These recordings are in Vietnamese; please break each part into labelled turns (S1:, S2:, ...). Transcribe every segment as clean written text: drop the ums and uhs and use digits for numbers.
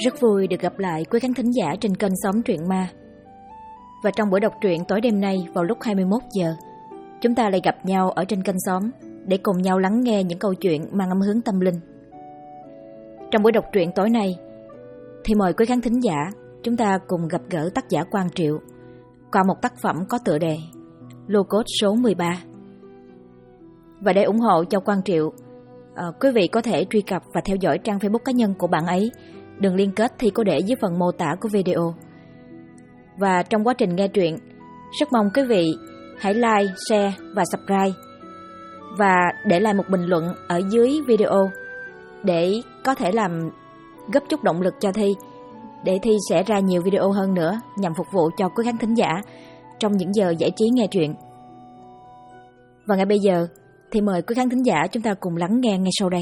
S1: Rất vui được gặp lại quý khán thính giả trên kênh Xóm Truyện Ma. Và trong buổi đọc truyện tối đêm nay vào lúc 21 giờ, chúng ta lại gặp nhau ở trên kênh Xóm để cùng nhau lắng nghe những câu chuyện mang âm hướng tâm linh. Trong buổi đọc truyện tối nay thì mời quý khán thính giả chúng ta cùng gặp gỡ tác giả Quang Triệu qua một tác phẩm có tựa đề Lô Cốt số 13. Và để ủng hộ cho Quang Triệu, quý vị có thể truy cập và theo dõi trang Facebook cá nhân của bạn ấy. Đường liên kết thì có để dưới phần mô tả của video. Và trong quá trình nghe truyện, rất mong quý vị hãy like, share và subscribe, và để lại một bình luận ở dưới video để có thể làm góp chút động lực cho Thi, để Thi sẽ ra nhiều video hơn nữa nhằm phục vụ cho quý khán thính giả trong những giờ giải trí nghe truyện. Và ngay bây giờ thì mời quý khán thính giả chúng ta cùng lắng nghe ngay sau đây.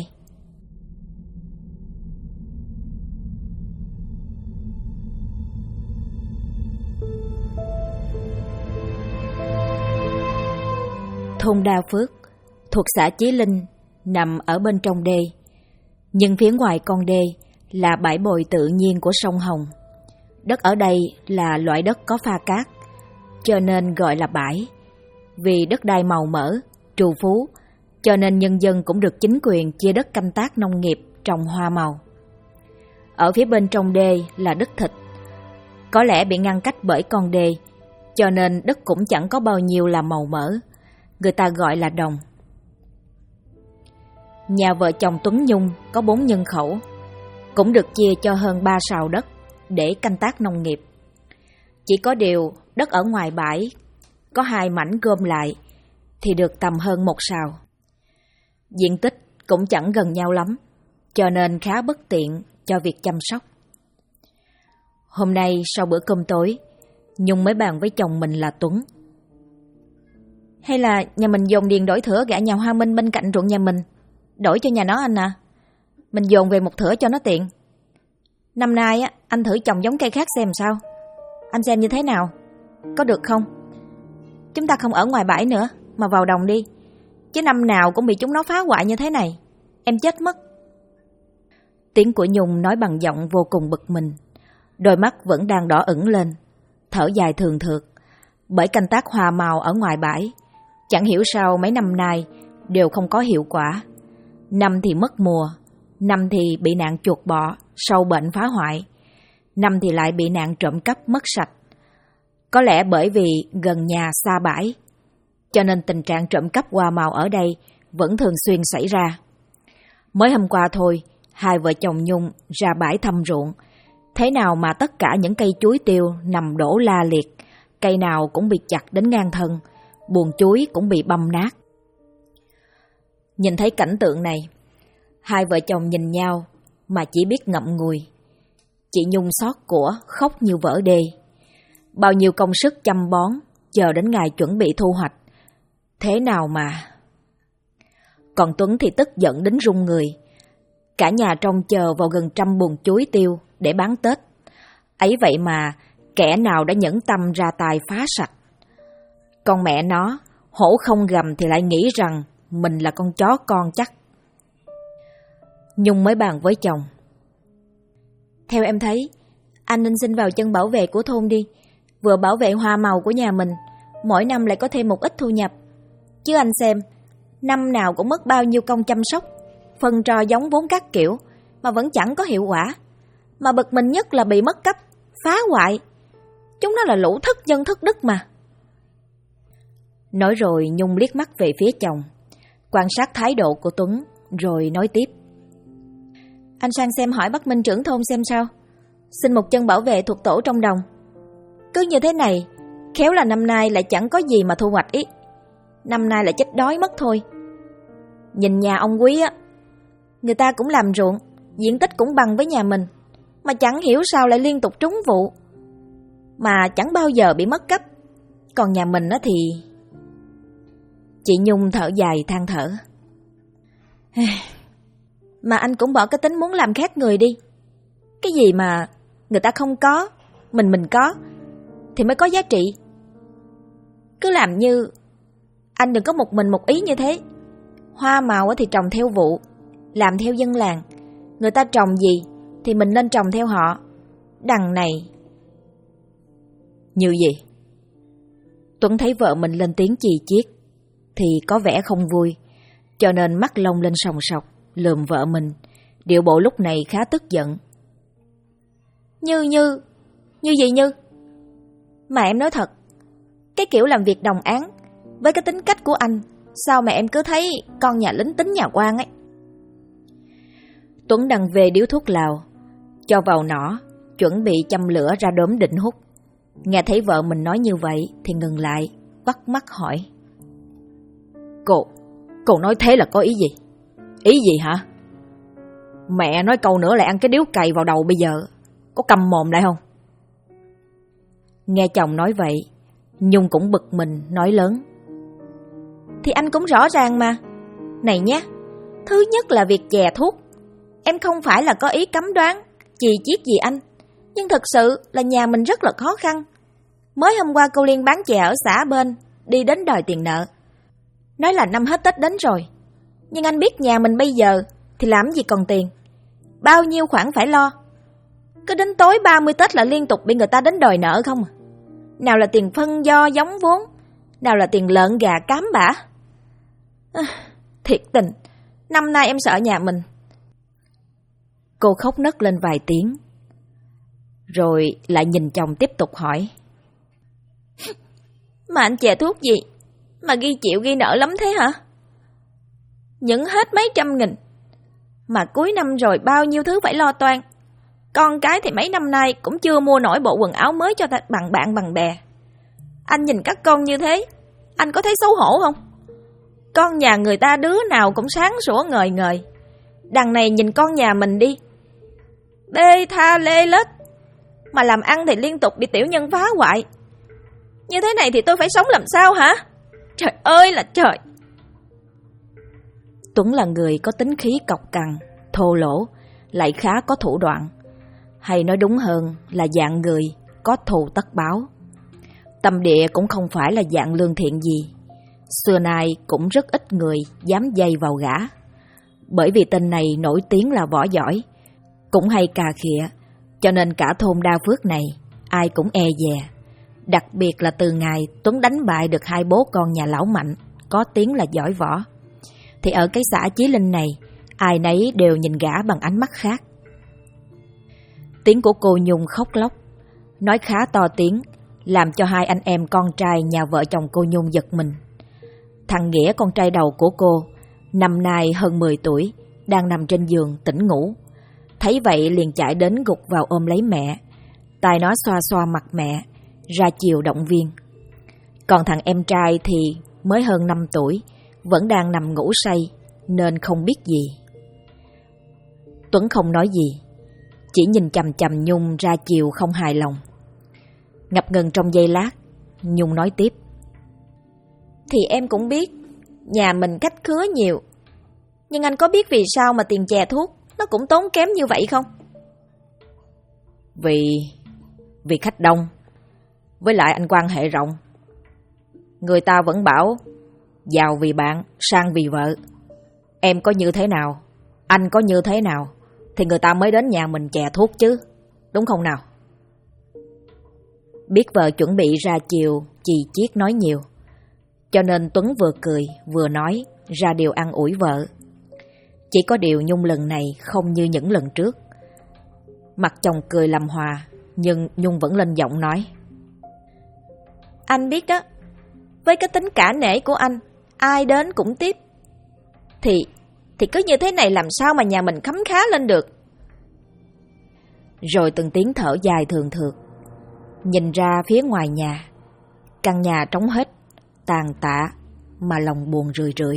S1: Thôn Đa Phước thuộc xã Chí Linh nằm ở bên trong đê, nhưng phía ngoài con đê là bãi bồi tự nhiên của sông Hồng. Đất ở đây là loại đất có pha cát, cho nên gọi là bãi. Vì đất đai màu mỡ, trù phú, cho nên nhân dân cũng được chính quyền chia đất canh tác nông nghiệp, trồng hoa màu. Ở phía bên trong đê là đất thịt, có lẽ bị ngăn cách bởi con đê, cho nên đất cũng chẳng có bao nhiêu là màu mỡ, người ta gọi là đồng. Nhà vợ chồng Tuấn Nhung có 4 nhân khẩu, cũng được chia cho hơn 3 sào đất để canh tác nông nghiệp. Chỉ có điều đất ở ngoài bãi có 2 mảnh gom lại thì được tầm hơn 1 sào. Diện tích cũng chẳng gần nhau lắm, cho nên khá bất tiện cho việc chăm sóc. Hôm nay sau bữa cơm tối, Nhung mới bàn với chồng mình là Tuấn. Hay là nhà mình dồn điền đổi thửa gả nhà Hoa Minh bên cạnh ruộng nhà mình, đổi cho nhà nó anh à. Mình dồn về một thửa cho nó tiện. Năm nay á, anh thử trồng giống cây khác xem sao. Anh xem như thế nào, có được không? Chúng ta không ở ngoài bãi nữa mà vào đồng đi, chứ năm nào cũng bị chúng nó phá hoại như thế này, em chết mất. Tiếng của Nhung nói bằng giọng vô cùng bực mình, đôi mắt vẫn đang đỏ ửng lên, thở dài thường thượt. Bởi canh tác hoa màu ở ngoài bãi, chẳng hiểu sao mấy năm nay đều không có hiệu quả. Năm thì mất mùa, năm thì bị nạn chuột bọ, sâu bệnh phá hoại, năm thì lại bị nạn trộm cắp mất sạch. Có lẽ bởi vì gần nhà xa bãi, cho nên tình trạng trộm cắp hoa màu ở đây vẫn thường xuyên xảy ra. Mới hôm qua thôi, 2 vợ chồng Nhung ra bãi thăm ruộng, thế nào mà tất cả những cây chuối tiêu nằm đổ la liệt, cây nào cũng bị chặt đến ngang thân, buồng chuối cũng bị băm nát. Nhìn thấy cảnh tượng này, 2 vợ chồng nhìn nhau mà chỉ biết ngậm ngùi. Chị Nhung xót của khóc như vỡ đê. Bao nhiêu công sức chăm bón, chờ đến ngày chuẩn bị thu hoạch, thế nào mà... Còn Tuấn thì tức giận đến run người. Cả nhà trông chờ vào gần 100 buồng chuối tiêu để bán Tết. Ấy vậy mà kẻ nào đã nhẫn tâm ra tài phá sạch. Con mẹ nó, hổ không gầm thì lại nghĩ rằng mình là con chó con chắc. Nhung mới bàn với chồng. Theo em thấy, anh nên xin vào chân bảo vệ của thôn đi. Vừa bảo vệ hoa màu của nhà mình, mỗi năm lại có thêm một ít thu nhập. Chứ anh xem, năm nào cũng mất bao nhiêu công chăm sóc, phân trò giống vốn các kiểu, mà vẫn chẳng có hiệu quả. Mà bực mình nhất là bị mất cắp, phá hoại. Chúng nó là lũ thất nhân thất đức mà. Nói rồi Nhung liếc mắt về phía chồng, quan sát thái độ của Tuấn, rồi nói tiếp. Anh sang xem hỏi bác Minh trưởng thôn xem sao, xin một chân bảo vệ thuộc tổ trong đồng. Cứ như thế này, khéo là năm nay lại chẳng có gì mà thu hoạch ý. Năm nay lại chết đói mất thôi. Nhìn nhà ông Quý á, người ta cũng làm ruộng, diện tích cũng bằng với nhà mình, mà chẳng hiểu sao lại liên tục trúng vụ, mà chẳng bao giờ bị mất cắp. Còn nhà mình á thì... Chị Nhung thở dài than thở. Mà anh cũng bỏ cái tính muốn làm khác người đi. Cái gì mà người ta không có, mình có thì mới có giá trị. Cứ làm như anh đừng có một mình một ý như thế. Hoa màu thì trồng theo vụ, làm theo dân làng. Người ta trồng gì thì mình nên trồng theo họ. Đằng này...
S2: Như gì?
S1: Tuấn thấy vợ mình lên tiếng chì chiết thì có vẻ không vui, cho nên mắt lông lên sòng sọc, lườm vợ mình. Điệu bộ lúc này khá tức giận. Như gì Như? Mà em nói thật, cái kiểu làm việc đồng áng với cái tính cách của anh, sao mà em cứ thấy con nhà lính tính nhà quan ấy. Tuấn đằng về điếu thuốc lào, cho vào nỏ, chuẩn bị châm lửa ra đốm định hút. Nghe thấy vợ mình nói như vậy thì ngừng lại, bắt mắt hỏi.
S2: Cô nói thế là có ý gì? Ý gì hả? Mẹ nói câu nữa lại ăn cái điếu cày vào đầu bây giờ. Có câm mồm lại không?
S1: Nghe chồng nói vậy, Nhung cũng bực mình nói lớn. Thì anh cũng rõ ràng mà. Này nhé, thứ nhất là việc chè thuốc. Em không phải là có ý cấm đoán, chì chiết gì anh. Nhưng thật sự là nhà mình rất là khó khăn. Mới hôm qua cô Liên bán chè ở xã bên, đi đến đòi tiền nợ. Nói là năm hết Tết đến rồi. Nhưng anh biết nhà mình bây giờ thì làm gì còn tiền. Bao nhiêu khoản phải lo. Cứ đến tối 30 Tết là liên tục bị người ta đến đòi nợ không à. Nào là tiền phân do giống vốn, nào là tiền lợn gà cám bã. Thiệt tình, năm nay em sợ nhà mình. Cô khóc nấc lên vài tiếng, rồi lại nhìn chồng tiếp tục hỏi. Mà anh chè thuốc gì mà ghi chịu ghi nợ lắm thế hả? Những hết mấy trăm nghìn, mà cuối năm rồi bao nhiêu thứ phải lo toan. Con cái thì mấy năm nay cũng chưa mua nổi bộ quần áo mới cho bằng bạn bằng bè. Anh nhìn các con như thế, anh có thấy xấu hổ không? Con nhà người ta đứa nào cũng sáng sủa ngời ngời. Đằng này nhìn con nhà mình đi, bê tha lê lết, mà làm ăn thì liên tục bị tiểu nhân phá hoại. Như thế này thì tôi phải sống làm sao hả? Trời ơi là trời! Tuấn là người có tính khí cọc cằn, thô lỗ, lại khá có thủ đoạn. Hay nói đúng hơn là dạng người có thù tất báo. Tâm địa cũng không phải là dạng lương thiện gì. Xưa nay cũng rất ít người dám dây vào gã. Bởi vì tên này nổi tiếng là võ giỏi, cũng hay cà khịa, cho nên cả thôn Đa Phước này ai cũng e dè. Đặc biệt là từ ngày Tuấn đánh bại được hai bố con nhà lão Mạnh, có tiếng là giỏi võ, thì ở cái xã Chí Linh này, ai nấy đều nhìn gã bằng ánh mắt khác. Tiếng của cô Nhung khóc lóc, nói khá to tiếng, làm cho hai anh em con trai nhà vợ chồng cô Nhung giật mình. Thằng Nghĩa, con trai đầu của cô, năm nay hơn 10 tuổi, đang nằm trên giường tỉnh ngủ. Thấy vậy liền chạy đến gục vào ôm lấy mẹ, tay nó xoa xoa mặt mẹ, ra chiều động viên. Còn thằng em trai thì mới hơn 5 tuổi, vẫn đang nằm ngủ say nên không biết gì. Tuấn không nói gì, chỉ nhìn chằm chằm Nhung ra chiều không hài lòng. Ngập ngừng trong giây lát, Nhung nói tiếp. Thì em cũng biết nhà mình khách khứa nhiều, nhưng anh có biết vì sao mà tiền chè thuốc nó cũng tốn kém như vậy không? Vì khách đông, với lại anh quan hệ rộng. Người ta vẫn bảo giàu vì bạn, sang vì vợ. Em có như thế nào, anh có như thế nào thì người ta mới đến nhà mình chè thuốc chứ, đúng không nào? Biết vợ chuẩn bị ra chiều chì chiết nói nhiều, cho nên Tuấn vừa cười vừa nói ra điều an ủi vợ. Chỉ có điều Nhung lần này không như những lần trước. Mặt chồng cười làm hòa, nhưng Nhung vẫn lên giọng nói. Anh biết đó, với cái tính cả nể của anh, ai đến cũng tiếp. Thì cứ như thế này làm sao mà nhà mình khấm khá lên được. Rồi từng tiếng thở dài thường thượt. Nhìn ra phía ngoài nhà, căn nhà trống hết, tàn tạ mà lòng buồn rười rượi.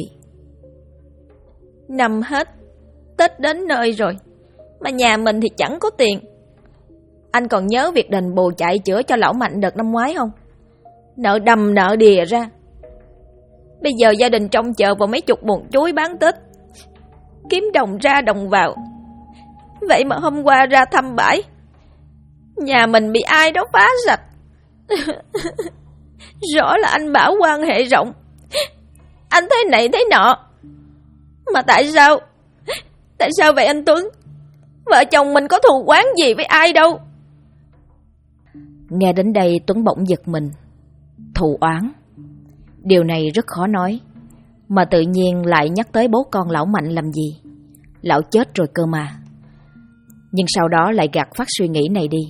S1: Năm hết Tết đến nơi rồi mà nhà mình thì chẳng có tiền. Anh còn nhớ việc đền bù chạy chữa cho lão Mạnh đợt năm ngoái không? Nợ đầm nợ đìa ra. Bây giờ gia đình trông chờ vào mấy chục buồng chuối bán Tết, kiếm đồng ra đồng vào. Vậy mà hôm qua ra thăm bãi, nhà mình bị ai đó phá sạch. Rõ là anh bảo quan hệ rộng, anh thế này thế nọ. Mà tại sao vậy anh Tuấn? Vợ chồng mình có thù oán gì với ai đâu.
S2: Nghe đến đây Tuấn bỗng giật mình. Thù oán? Điều này rất khó nói. Mà tự nhiên lại nhắc tới bố con lão Mạnh làm gì? Lão chết rồi cơ mà. Nhưng sau đó lại gạt phát suy nghĩ này đi.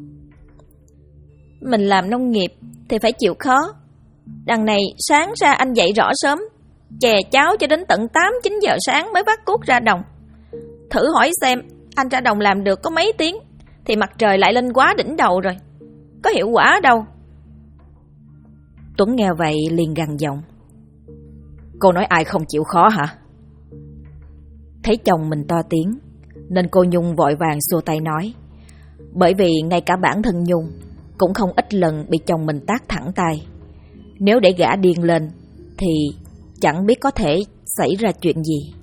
S1: Mình làm nông nghiệp thì phải chịu khó. Đằng này sáng ra anh dậy rõ sớm, chè cháo cho đến tận 8-9 giờ sáng mới vác cuốc ra đồng. Thử hỏi xem, anh ra đồng làm được có mấy tiếng thì mặt trời lại lên quá đỉnh đầu rồi. Có hiệu quả đâu.
S2: Tuấn nghe vậy liền gằn giọng. Cô nói ai không chịu khó hả? Thấy chồng mình to tiếng nên cô Nhung vội vàng xua tay nói. Bởi vì ngay cả bản thân Nhung cũng không ít lần bị chồng mình tát thẳng tay. Nếu để gã điên lên thì chẳng biết có thể xảy ra chuyện gì.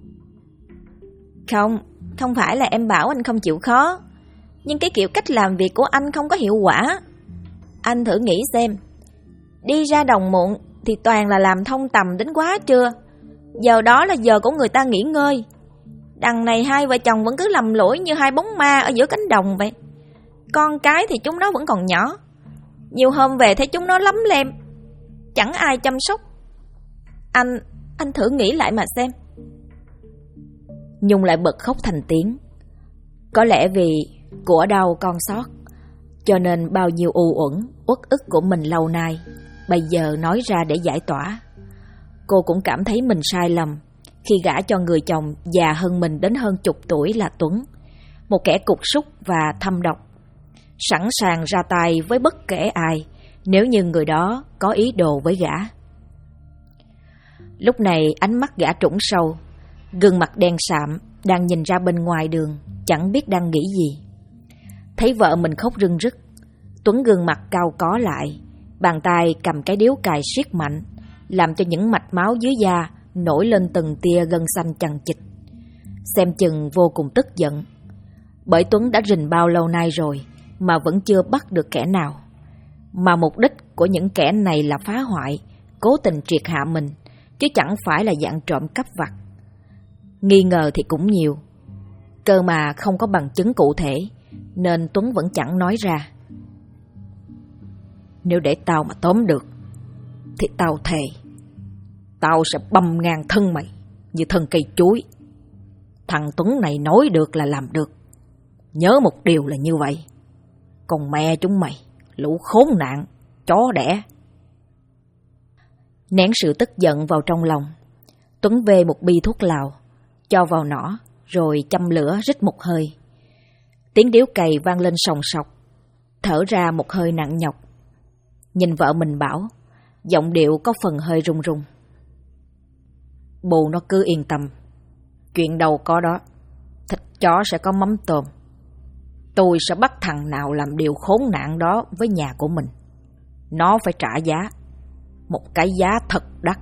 S1: Không phải là em bảo anh không chịu khó, nhưng cái kiểu cách làm việc của anh không có hiệu quả. Anh thử nghĩ xem, đi ra đồng muộn thì toàn là làm thông tầm đến quá trưa. Giờ đó là giờ của người ta nghỉ ngơi. Đằng này hai vợ chồng vẫn cứ lầm lỗi như hai bóng ma ở giữa cánh đồng vậy. Con cái thì chúng nó vẫn còn nhỏ. Nhiều hôm về thấy chúng nó lấm lem, chẳng ai chăm sóc. Anh thử nghĩ lại mà xem.
S2: Nhung lại bật khóc thành tiếng. Có lẽ vì của đau con sót, cho nên bao nhiêu u uẩn, uất ức của mình lâu nay bây giờ nói ra để giải tỏa. Cô cũng cảm thấy mình sai lầm khi gả cho người chồng già hơn mình đến hơn chục tuổi là Tuấn, một kẻ cục súc và thâm độc, sẵn sàng ra tay với bất kể ai nếu như người đó có ý đồ với gã. Lúc này ánh mắt gã trũng sâu, gương mặt đen sạm, đang nhìn ra bên ngoài đường, chẳng biết đang nghĩ gì. Thấy vợ mình khóc rưng rức, Tuấn gương mặt cau có lại, bàn tay cầm cái điếu cày siết mạnh, làm cho những mạch máu dưới da nổi lên từng tia gân xanh chằng chịt. Xem chừng vô cùng tức giận, bởi Tuấn đã rình bao lâu nay rồi mà vẫn chưa bắt được kẻ nào. Mà mục đích của những kẻ này là phá hoại, cố tình triệt hạ mình, chứ chẳng phải là dạng trộm cắp vặt. Nghi ngờ thì cũng nhiều, cơ mà không có bằng chứng cụ thể, nên Tuấn vẫn chẳng nói ra. Nếu để tao mà tóm được thì tao thề tao sẽ băm ngang thân mày như thân cây chuối. Thằng Tuấn này nói được là làm được. Nhớ một điều là như vậy. Còn mẹ chúng mày, lũ khốn nạn, chó đẻ. Nén sự tức giận vào trong lòng, Tuấn vê một bi thuốc lào, cho vào nỏ, rồi châm lửa rít một hơi. Tiếng điếu cày vang lên sòng sọc, thở ra một hơi nặng nhọc. Nhìn vợ mình bảo, giọng điệu có phần hơi run run. Bồ nó cứ yên tâm, chuyện đâu có đó, thịt chó sẽ có mắm tôm. Tôi sẽ bắt thằng nào làm điều khốn nạn đó với nhà của mình. Nó phải trả giá, một cái giá thật đắt.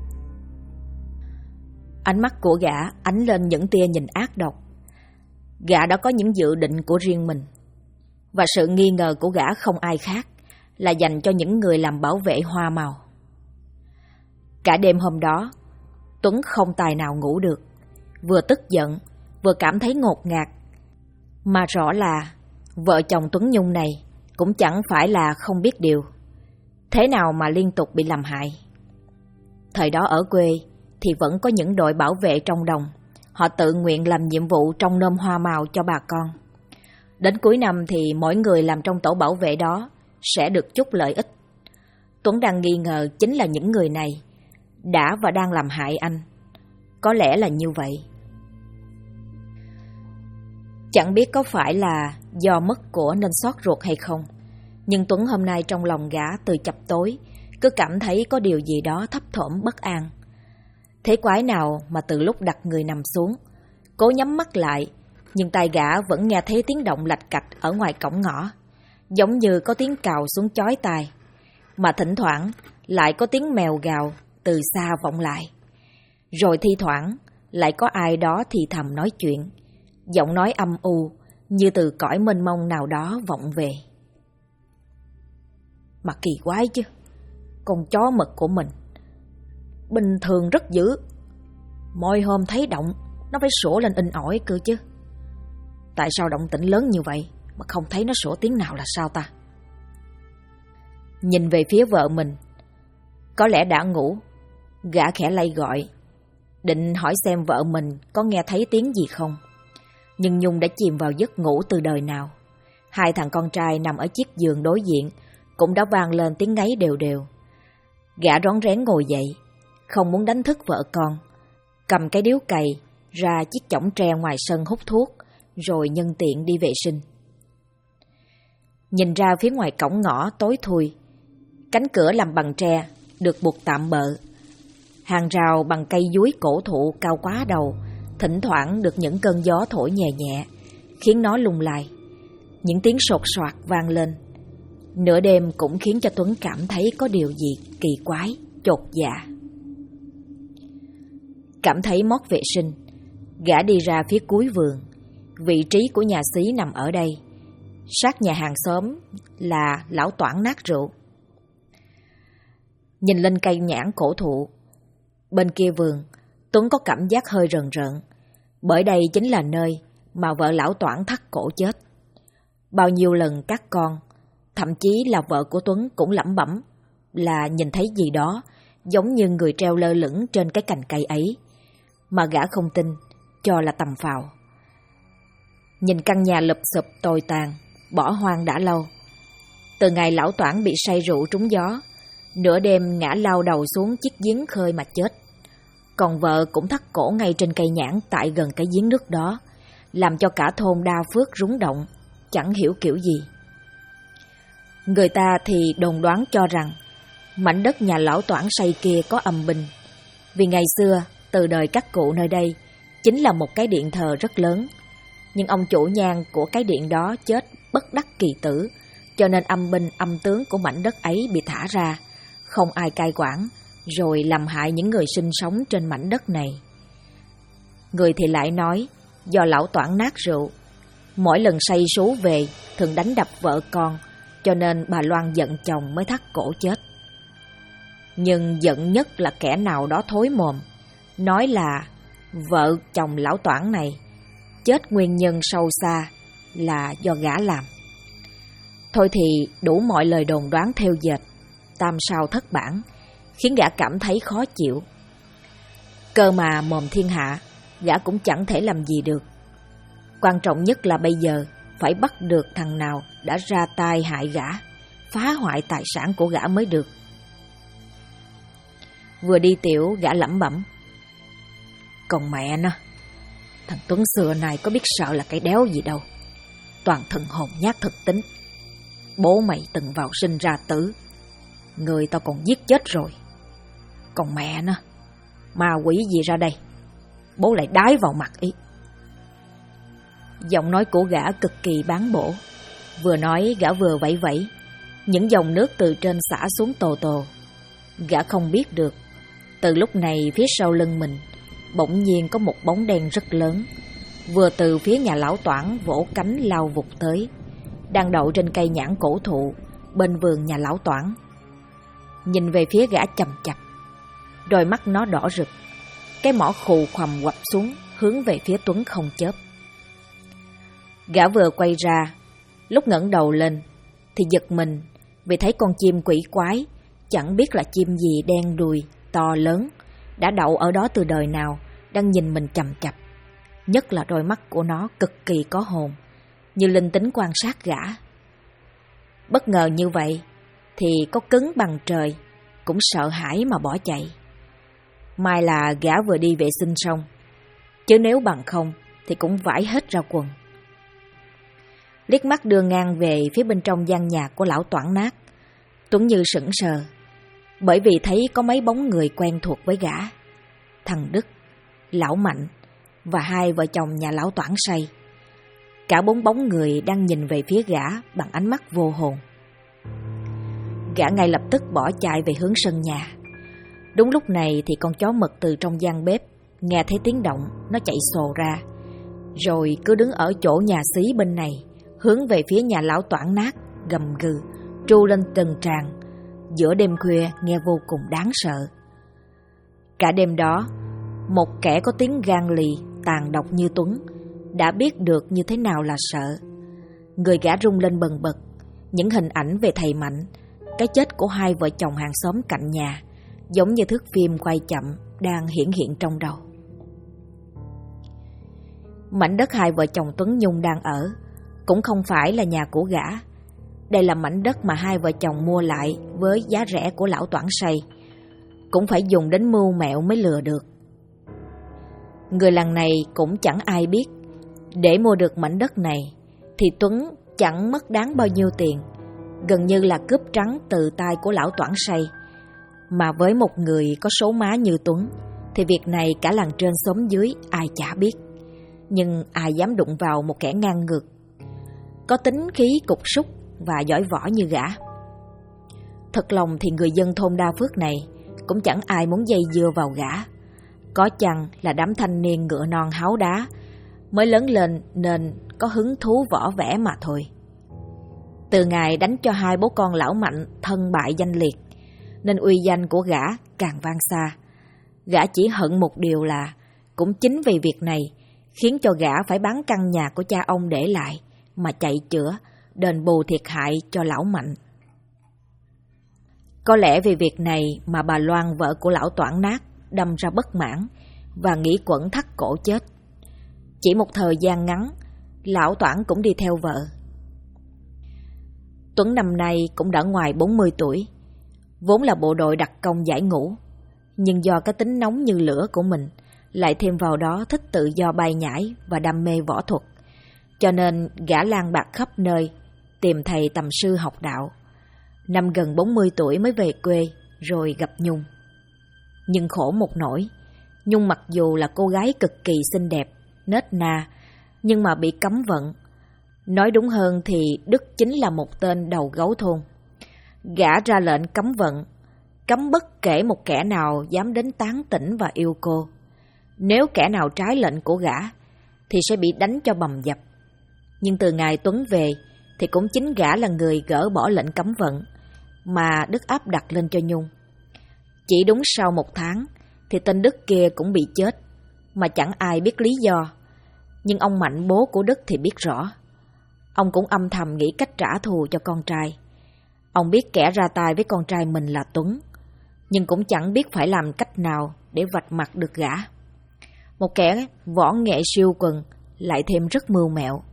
S2: Ánh mắt của gã ánh lên những tia nhìn ác độc. Gã đã có những dự định của riêng mình, và sự nghi ngờ của gã không ai khác là dành cho những người làm bảo vệ hoa màu. Cả đêm hôm đó, Tuấn không tài nào ngủ được, vừa tức giận, vừa cảm thấy ngột ngạt. Mà rõ là vợ chồng Tuấn Nhung này cũng chẳng phải là không biết điều, thế nào mà liên tục bị làm hại. Thời đó ở quê thì vẫn có những đội bảo vệ trong đồng, họ tự nguyện làm nhiệm vụ trông nom hoa màu cho bà con. Đến cuối năm thì mỗi người làm trong tổ bảo vệ đó sẽ được chút lợi ích. Tuấn đang nghi ngờ chính là những người này đã và đang làm hại anh. Có lẽ là như vậy. Chẳng biết có phải là do mất của nên xót ruột hay không, nhưng Tuấn hôm nay trong lòng gã từ chập tối cứ cảm thấy có điều gì đó thấp thỏm bất an. Thế quái nào mà từ lúc đặt người nằm xuống, cố nhắm mắt lại, nhưng tai gã vẫn nghe thấy tiếng động lạch cạch ở ngoài cổng ngõ, giống như có tiếng cào xuống chói tai, mà thỉnh thoảng lại có tiếng mèo gào từ xa vọng lại. Rồi thi thoảng lại có ai đó thì thầm nói chuyện, giọng nói âm u như từ cõi mênh mông nào đó vọng về. Mà kỳ quái chứ, con chó mực của mình bình thường rất dữ, mỗi hôm thấy động nó phải sủa lên inh ỏi cơ chứ. Tại sao động tĩnh lớn như vậy mà không thấy nó sủa tiếng nào là sao ta? Nhìn về phía vợ mình, có lẽ đã ngủ, gã khẽ lay gọi, định hỏi xem vợ mình có nghe thấy tiếng gì không. Nhưng Nhung đã chìm vào giấc ngủ từ đời nào. Hai thằng con trai nằm ở chiếc giường đối diện cũng đã vang lên tiếng ngáy đều đều. Gã rón rén ngồi dậy, không muốn đánh thức vợ con, cầm cái điếu cày ra chiếc chõng tre ngoài sân hút thuốc, rồi nhân tiện đi vệ sinh. Nhìn ra phía ngoài cổng ngõ tối thui, cánh cửa làm bằng tre được buộc tạm bợ. Hàng rào bằng cây dúi cổ thụ cao quá đầu, thỉnh thoảng được những cơn gió thổi nhẹ nhẹ, khiến nó lung lay. Những tiếng sột soạt vang lên. Nửa đêm cũng khiến cho Tuấn cảm thấy có điều gì kỳ quái, chột dạ. Cảm thấy mót vệ sinh, gã đi ra phía cuối vườn. Vị trí của nhà xí nằm ở đây, sát nhà hàng xóm là lão Toản nát rượu. Nhìn lên cây nhãn cổ thụ bên kia vườn, Tuấn có cảm giác hơi rờn rợn, bởi đây chính là nơi mà vợ lão Toản thắt cổ chết. Bao nhiêu lần các con, thậm chí là vợ của Tuấn cũng lẩm bẩm là nhìn thấy gì đó giống như người treo lơ lửng trên cái cành cây ấy, mà gã không tin, cho là tầm phào. Nhìn căn nhà lụp xụp tồi tàn, bỏ hoang đã lâu. Từ ngày lão Toản bị say rượu trúng gió, nửa đêm ngã lao đầu xuống chiếc giếng khơi mà chết. Còn vợ cũng thắt cổ ngay trên cây nhãn tại gần cái giếng nước đó, làm cho cả thôn Đa Phước rúng động, chẳng hiểu kiểu gì. Người ta thì đồn đoán cho rằng mảnh đất nhà lão Toản say kia có âm binh, vì ngày xưa từ đời các cụ nơi đây chính là một cái điện thờ rất lớn. Nhưng ông chủ nhang của cái điện đó chết bất đắc kỳ tử, cho nên âm binh âm tướng của mảnh đất ấy bị thả ra, không ai cai quản, rồi làm hại những người sinh sống trên mảnh đất này. Người thì lại nói do lão Toản nát rượu, mỗi lần say sú về thường đánh đập vợ con, cho nên bà Loan giận chồng mới thắt cổ chết. Nhưng giận nhất là kẻ nào đó thối mồm, nói là vợ chồng lão Toản này chết nguyên nhân sâu xa là do gã làm. Thôi thì đủ mọi lời đồn đoán theo dệt, tam sao thất bản, khiến gã cảm thấy khó chịu. Cơ mà mồm thiên hạ, gã cũng chẳng thể làm gì được. Quan trọng nhất là bây giờ phải bắt được thằng nào đã ra tay hại gã, phá hoại tài sản của gã mới được. Vừa đi tiểu, gã lẩm bẩm: còn mẹ nó, thằng Tuấn xưa này có biết sợ là cái đéo gì đâu, toàn thần hồn nhát thực tính. Bố mày từng vào sinh ra tử, người tao còn giết chết rồi. Còn mẹ nó, ma quỷ gì ra đây, bố lại đái vào mặt ý. Giọng nói của gã cực kỳ bán bổ. Vừa nói gã vừa vẫy vẫy, những dòng nước từ trên xả xuống tồ tồ. Gã không biết được, từ lúc này phía sau lưng mình bỗng nhiên có một bóng đen rất lớn, vừa từ phía nhà lão Toản vỗ cánh lao vụt tới, đang đậu trên cây nhãn cổ thụ bên vườn nhà lão Toản. Nhìn về phía gã chằm chằm, đôi mắt nó đỏ rực, cái mỏ khù khoằm quặp xuống hướng về phía Tuấn không chớp. Gã vừa quay ra, lúc ngẩng đầu lên thì giật mình vì thấy con chim quỷ quái, chẳng biết là chim gì đen đùi to lớn, đã đậu ở đó từ đời nào, đang nhìn mình chằm chằm. Nhất là đôi mắt của nó cực kỳ có hồn, như linh tính quan sát gã. Bất ngờ như vậy thì có cứng bằng trời cũng sợ hãi mà bỏ chạy. May là gã vừa đi vệ sinh xong, chứ nếu bằng không thì cũng vãi hết ra quần. Liếc mắt đưa ngang về phía bên trong gian nhà của lão Toản nát, Tuấn Như sững sờ, bởi vì thấy có mấy bóng người quen thuộc với gã: thằng Đức, lão Mạnh và hai vợ chồng nhà lão Toản say. Cả bốn bóng người đang nhìn về phía gã bằng ánh mắt vô hồn. Gã ngay lập tức bỏ chạy về hướng sân nhà. Đúng lúc này thì con chó mực từ trong gian bếp nghe thấy tiếng động, nó chạy sồ ra, rồi cứ đứng ở chỗ nhà xí bên này, hướng về phía nhà lão Toản nát, gầm gừ, tru lên từng tràng. Giữa đêm khuya nghe vô cùng đáng sợ. Cả đêm đó, một kẻ có tiếng gan lì, tàn độc như Tuấn đã biết được như thế nào là sợ. Người gã rung lên bần bật. Những hình ảnh về thầy Mạnh, cái chết của hai vợ chồng hàng xóm cạnh nhà, giống như thước phim quay chậm đang hiển hiện trong đầu. Mảnh đất hai vợ chồng Tuấn Nhung đang ở cũng không phải là nhà của gã. Đây là mảnh đất mà hai vợ chồng mua lại với giá rẻ của lão Toản Say, cũng phải dùng đến mưu mẹo mới lừa được. Người làng này cũng chẳng ai biết, để mua được mảnh đất này thì Tuấn chẳng mất đáng bao nhiêu tiền, gần như là cướp trắng từ tay của lão Toản Say. Mà với một người có số má như Tuấn thì việc này cả làng trên xóm dưới ai chả biết. Nhưng ai dám đụng vào một kẻ ngang ngược, có tính khí cục súc và giỏi võ như gã. Thật lòng thì người dân thôn Đa Phước này cũng chẳng ai muốn dây dưa vào gã. Có chăng là đám thanh niên ngựa non háo đá mới lớn lên nên có hứng thú võ vẽ mà thôi. Từ ngày đánh cho hai bố con lão Mạnh thân bại danh liệt, nên uy danh của gã càng vang xa. Gã chỉ hận một điều là cũng chính vì việc này khiến cho gã phải bán căn nhà của cha ông để lại mà chạy chữa, đền bù thiệt hại cho lão Mạnh. Có lẽ vì việc này mà bà Loan, vợ của lão Toản Nát, đâm ra bất mãn và nghĩ quẩn thắt cổ chết. Chỉ một thời gian ngắn, lão Toản cũng đi theo vợ. Tuấn năm nay cũng đã ngoài 40 tuổi, vốn là bộ đội đặc công giải ngũ, nhưng do cái tính nóng như lửa của mình, lại thêm vào đó thích tự do bay nhảy và đam mê võ thuật, cho nên gã lang bạc khắp nơi tìm thầy tầm sư học đạo. Năm gần 40 tuổi mới về quê rồi gặp Nhung. Nhưng khổ một nỗi, Nhung mặc dù là cô gái cực kỳ xinh đẹp, nết na, nhưng mà bị cấm vận. Nói đúng hơn thì Đức chính là một tên đầu gấu thôn. Gã ra lệnh cấm vận, cấm bất kể một kẻ nào dám đến tán tỉnh và yêu cô. Nếu kẻ nào trái lệnh của gã thì sẽ bị đánh cho bầm dập. Nhưng từ ngày Tuấn về thì cũng chính gã là người gỡ bỏ lệnh cấm vận mà Đức áp đặt lên cho Nhung. Chỉ đúng sau 1 tháng thì tên Đức kia cũng bị chết, mà chẳng ai biết lý do. Nhưng ông Mạnh, bố của Đức thì biết rõ. Ông cũng âm thầm nghĩ cách trả thù cho con trai. Ông biết kẻ ra tay với con trai mình là Tuấn, nhưng cũng chẳng biết phải làm cách nào để vạch mặt được gã. Một kẻ võ nghệ siêu quần, lại thêm rất mưu mẹo.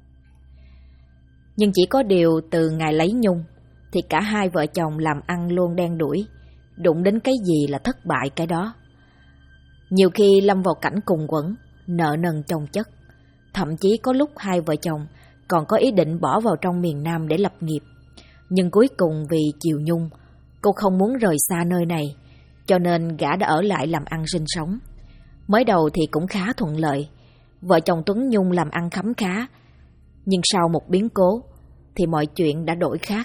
S2: Nhưng chỉ có điều từ ngày lấy Nhung thì cả hai vợ chồng làm ăn luôn đen đủi, đụng đến cái gì là thất bại cái đó. Nhiều khi lâm vào cảnh cùng quẫn, nợ nần chồng chất. Thậm chí có lúc hai vợ chồng còn có ý định bỏ vào trong miền Nam để lập nghiệp. Nhưng cuối cùng vì chiều Nhung, cô không muốn rời xa nơi này, cho nên gã đã ở lại làm ăn sinh sống. Mới đầu thì cũng khá thuận lợi, vợ chồng Tuấn Nhung làm ăn khấm khá. Nhưng sau một biến cố thì mọi chuyện đã đổi khác.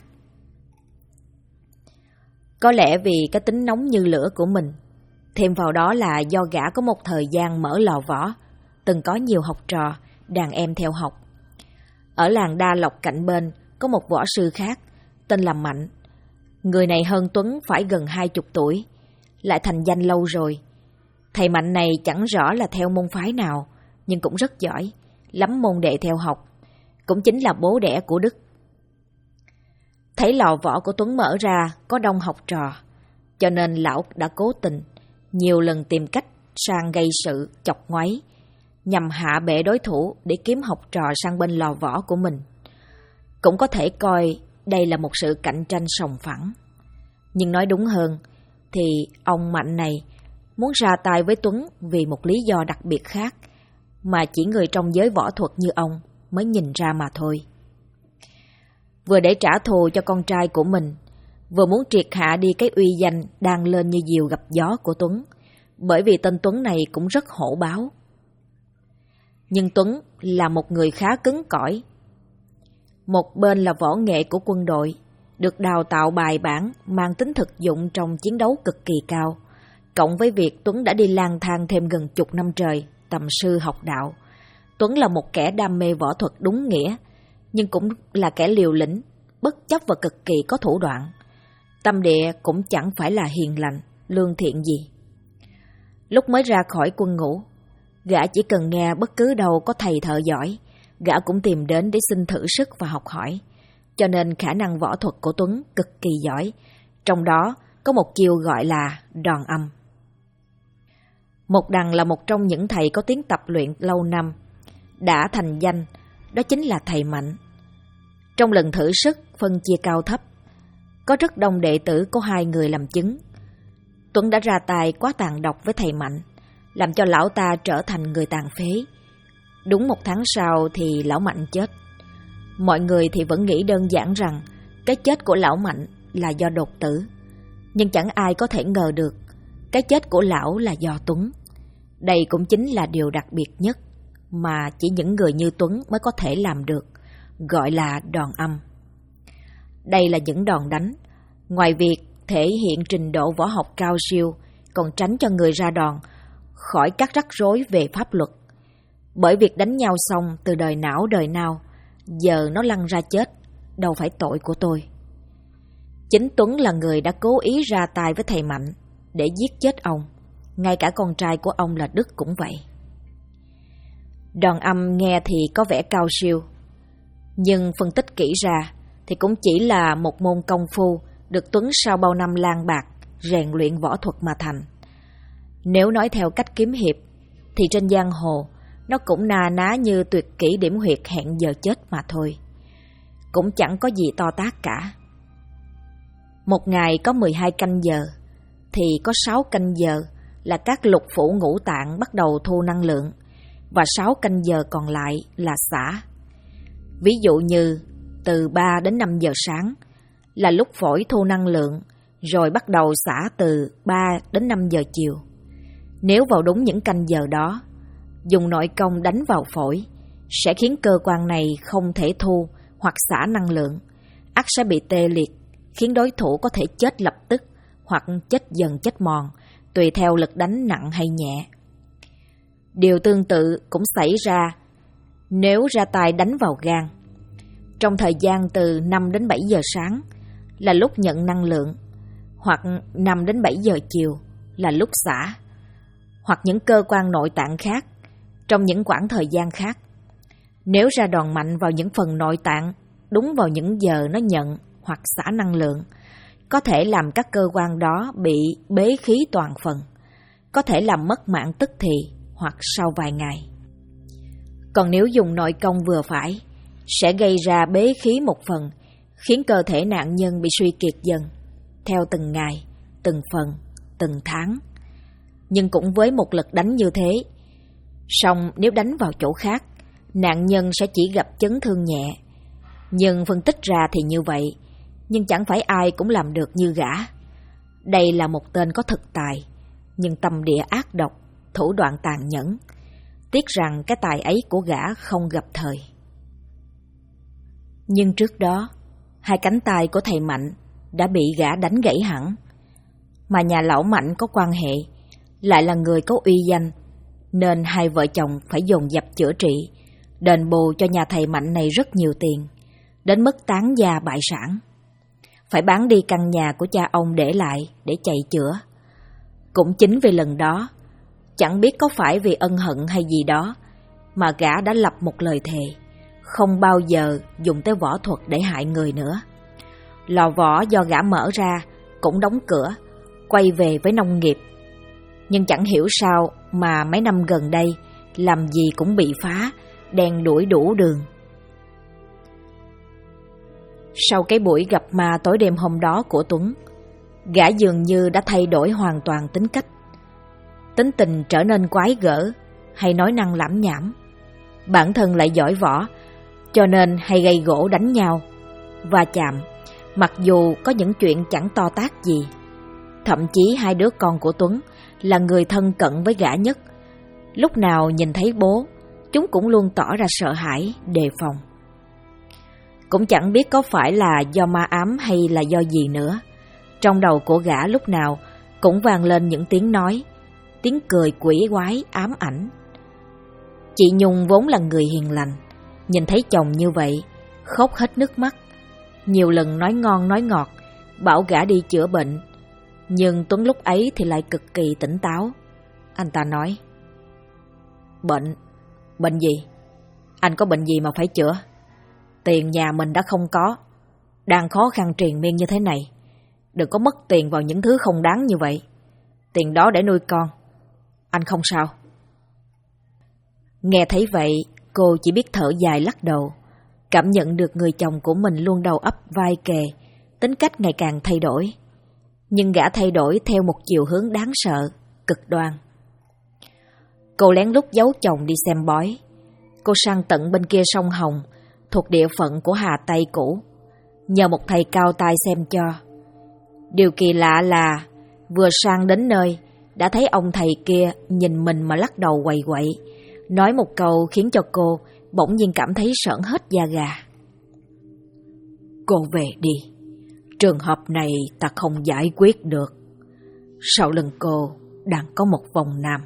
S2: Có lẽ vì cái tính nóng như lửa của mình, thêm vào đó là do gã có một thời gian mở lò võ, từng có nhiều học trò, đàn em theo học. Ở làng Đa Lộc cạnh bên có một võ sư khác, tên là Mạnh. Người này hơn Tuấn phải gần 20 tuổi, lại thành danh lâu rồi. Thầy Mạnh này chẳng rõ là theo môn phái nào, nhưng cũng rất giỏi, lắm môn đệ theo học, cũng chính là bố đẻ của Đức. Thấy lò võ của Tuấn mở ra có đông học trò, cho nên lão đã cố tình nhiều lần tìm cách sang gây sự, chọc ngoáy, nhằm hạ bệ đối thủ để kiếm học trò sang bên lò võ của mình. Cũng có thể coi đây là một sự cạnh tranh sòng phẳng. Nhưng nói đúng hơn thì ông Mạnh này muốn ra tay với Tuấn vì một lý do đặc biệt khác mà chỉ người trong giới võ thuật như ông mới nhìn ra mà thôi. Vừa để trả thù cho con trai của mình, vừa muốn triệt hạ đi cái uy danh đang lên như diều gặp gió của Tuấn, bởi vì tên Tuấn này cũng rất hổ báo. Nhưng Tuấn là một người khá cứng cỏi. Một bên là võ nghệ của quân đội, được đào tạo bài bản, mang tính thực dụng trong chiến đấu cực kỳ cao, cộng với việc Tuấn đã đi lang thang thêm gần 10 năm trời, tầm sư học đạo. Tuấn là một kẻ đam mê võ thuật đúng nghĩa, nhưng cũng là kẻ liều lĩnh, bất chấp và cực kỳ có thủ đoạn. Tâm địa cũng chẳng phải là hiền lành, lương thiện gì. Lúc mới ra khỏi quân ngũ, Gã chỉ cần nghe bất cứ đâu có thầy thợ giỏi, gã cũng tìm đến để xin thử sức và học hỏi. Cho nên khả năng võ thuật của Tuấn cực kỳ giỏi, trong đó có một chiêu gọi là đòn âm. Một Đằng là một trong những thầy có tiếng tập luyện lâu năm, đã thành danh, đó chính là thầy Mạnh. Trong lần thử sức phân chia cao thấp, có rất đông đệ tử có 2 người làm chứng. Tuấn đã ra tay quá tàn độc với thầy Mạnh, làm cho lão ta trở thành người tàn phế. Đúng 1 tháng sau thì lão Mạnh chết. Mọi người thì vẫn nghĩ đơn giản rằng cái chết của lão Mạnh là do đột tử. Nhưng chẳng ai có thể ngờ được cái chết của lão là do Tuấn. Đây cũng chính là điều đặc biệt nhất mà chỉ những người như Tuấn mới có thể làm được, gọi là đòn âm. Đây là những đòn đánh, ngoài việc thể hiện trình độ võ học cao siêu, còn tránh cho người ra đòn khỏi các rắc rối về pháp luật. Bởi việc đánh nhau xong từ đời não đời nào, giờ nó lăn ra chết, đâu phải tội của tôi. Chính Tuấn là người đã cố ý ra tay với thầy Mạnh để giết chết ông. Ngay cả con trai của ông là Đức cũng vậy. Đòn âm nghe thì có vẻ cao siêu, nhưng phân tích kỹ ra thì cũng chỉ là một môn công phu được Tuấn sau bao năm lang bạc rèn luyện võ thuật mà thành. Nếu nói theo cách kiếm hiệp thì trên giang hồ nó cũng na ná như tuyệt kỹ điểm huyệt hẹn giờ chết mà thôi, cũng chẳng có gì to tát cả. Một ngày có 12 canh giờ thì có 6 canh giờ là các lục phủ ngũ tạng bắt đầu thu năng lượng, và 6 canh giờ còn lại là xả. Ví dụ như từ 3 đến 5 giờ sáng là lúc phổi thu năng lượng, rồi bắt đầu xả từ 3 đến 5 giờ chiều. Nếu vào đúng những canh giờ đó, dùng nội công đánh vào phổi sẽ khiến cơ quan này không thể thu hoặc xả năng lượng, ắt sẽ bị tê liệt, khiến đối thủ có thể chết lập tức hoặc chết dần chết mòn, tùy theo lực đánh nặng hay nhẹ. Điều tương tự cũng xảy ra nếu ra tay đánh vào gan. Trong thời gian từ 5 đến 7 giờ sáng là lúc nhận năng lượng, hoặc 5 đến 7 giờ chiều là lúc xả, hoặc những cơ quan nội tạng khác trong những quãng thời gian khác. Nếu ra đòn mạnh vào những phần nội tạng đúng vào những giờ nó nhận hoặc xả năng lượng, có thể làm các cơ quan đó bị bế khí toàn phần, có thể làm mất mạng tức thì hoặc sau vài ngày. Còn nếu dùng nội công vừa phải, sẽ gây ra bế khí một phần, khiến cơ thể nạn nhân bị suy kiệt dần, theo từng ngày, từng phần, từng tháng. Nhưng cũng với một lực đánh như thế, song nếu đánh vào chỗ khác, nạn nhân sẽ chỉ gặp chấn thương nhẹ. Nhưng phân tích ra thì như vậy, nhưng chẳng phải ai cũng làm được như gã. Đây là một tên có thực tài, nhưng tâm địa ác độc, thủ đoạn tàn nhẫn. Tiếc rằng cái tài ấy của gã không gặp thời. Nhưng trước đó, 2 cánh tay của thầy Mạnh đã bị gã đánh gãy hẳn. Mà nhà lão Mạnh có quan hệ, lại là người có uy danh, nên 2 vợ chồng phải dồn dập chữa trị, đền bù cho nhà thầy Mạnh này rất nhiều tiền, đến mức tán gia bại sản. Phải bán đi căn nhà của cha ông để lại để chạy chữa. Cũng chính vì lần đó, chẳng biết có phải vì ân hận hay gì đó, mà gã đã lập một lời thề không bao giờ dùng tới võ thuật để hại người nữa. Lò võ do gã mở ra cũng đóng cửa, quay về với nông nghiệp. Nhưng chẳng hiểu sao mà mấy năm gần đây làm gì cũng bị phá, đen đuổi đủ đường. Sau cái buổi gặp ma tối đêm hôm đó của Tuấn, gã dường như đã thay đổi hoàn toàn tính cách. Tính tình trở nên quái gở, hay nói năng lảm nhảm. Bản thân lại giỏi võ, cho nên hay gây gỗ đánh nhau, va chạm, mặc dù có những chuyện chẳng to tát gì. Thậm chí 2 đứa con của Tuấn là người thân cận với gã nhất. Lúc nào nhìn thấy bố, chúng cũng luôn tỏ ra sợ hãi, đề phòng. Cũng chẳng biết có phải là do ma ám hay là do gì nữa. Trong đầu của gã lúc nào cũng vang lên những tiếng nói, tiếng cười quỷ quái ám ảnh. Chị Nhung vốn là người hiền lành, nhìn thấy chồng như vậy, khóc hết nước mắt. Nhiều lần nói ngon nói ngọt, bảo gã đi chữa bệnh. Nhưng Tuấn lúc ấy thì lại cực kỳ tỉnh táo. Anh ta nói: Bệnh? Bệnh gì? Anh có bệnh gì mà phải chữa? Tiền nhà mình đã không có, đang khó khăn triền miên như thế này, đừng có mất tiền vào những thứ không đáng như vậy. Tiền đó để nuôi con. Anh không sao.
S1: Nghe thấy vậy, cô chỉ biết thở dài lắc đầu, cảm nhận được người chồng của mình luôn đầu ấp vai kề, tính cách ngày càng thay đổi. Nhưng gã thay đổi theo một chiều hướng đáng sợ, cực đoan. Cô lén lút giấu chồng đi xem bói. Cô sang tận bên kia sông Hồng, thuộc địa phận của Hà Tây cũ, nhờ một thầy cao tay xem cho. Điều kỳ lạ là vừa sang đến nơi, đã thấy ông thầy kia nhìn mình mà lắc đầu quậy quậy, nói một câu khiến cho cô bỗng nhiên cảm thấy sởn hết da gà.
S2: Cô về đi, trường hợp này ta không giải quyết được. Sau lưng cô đang có một vòng nam.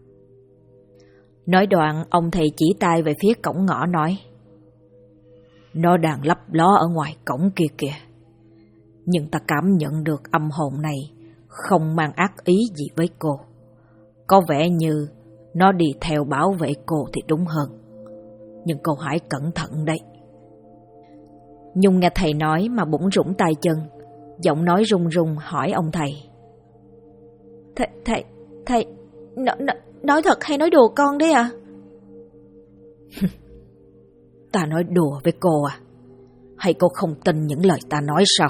S1: Nói đoạn, ông thầy chỉ tay về phía cổng ngõ nói:
S2: Nó đang lấp ló ở ngoài cổng kia kìa. Nhưng ta cảm nhận được âm hồn này không mang ác ý gì với cô. Có vẻ như nó đi theo bảo vệ cô thì đúng hơn. Nhưng cô hãy cẩn thận đấy.
S1: Nhung nghe thầy nói mà bủn rủn tay chân, giọng nói run run hỏi ông thầy: Thầy, nói thật hay nói đùa con đấy à?
S2: Ta nói đùa với cô à? Hay cô không tin những lời ta nói sao?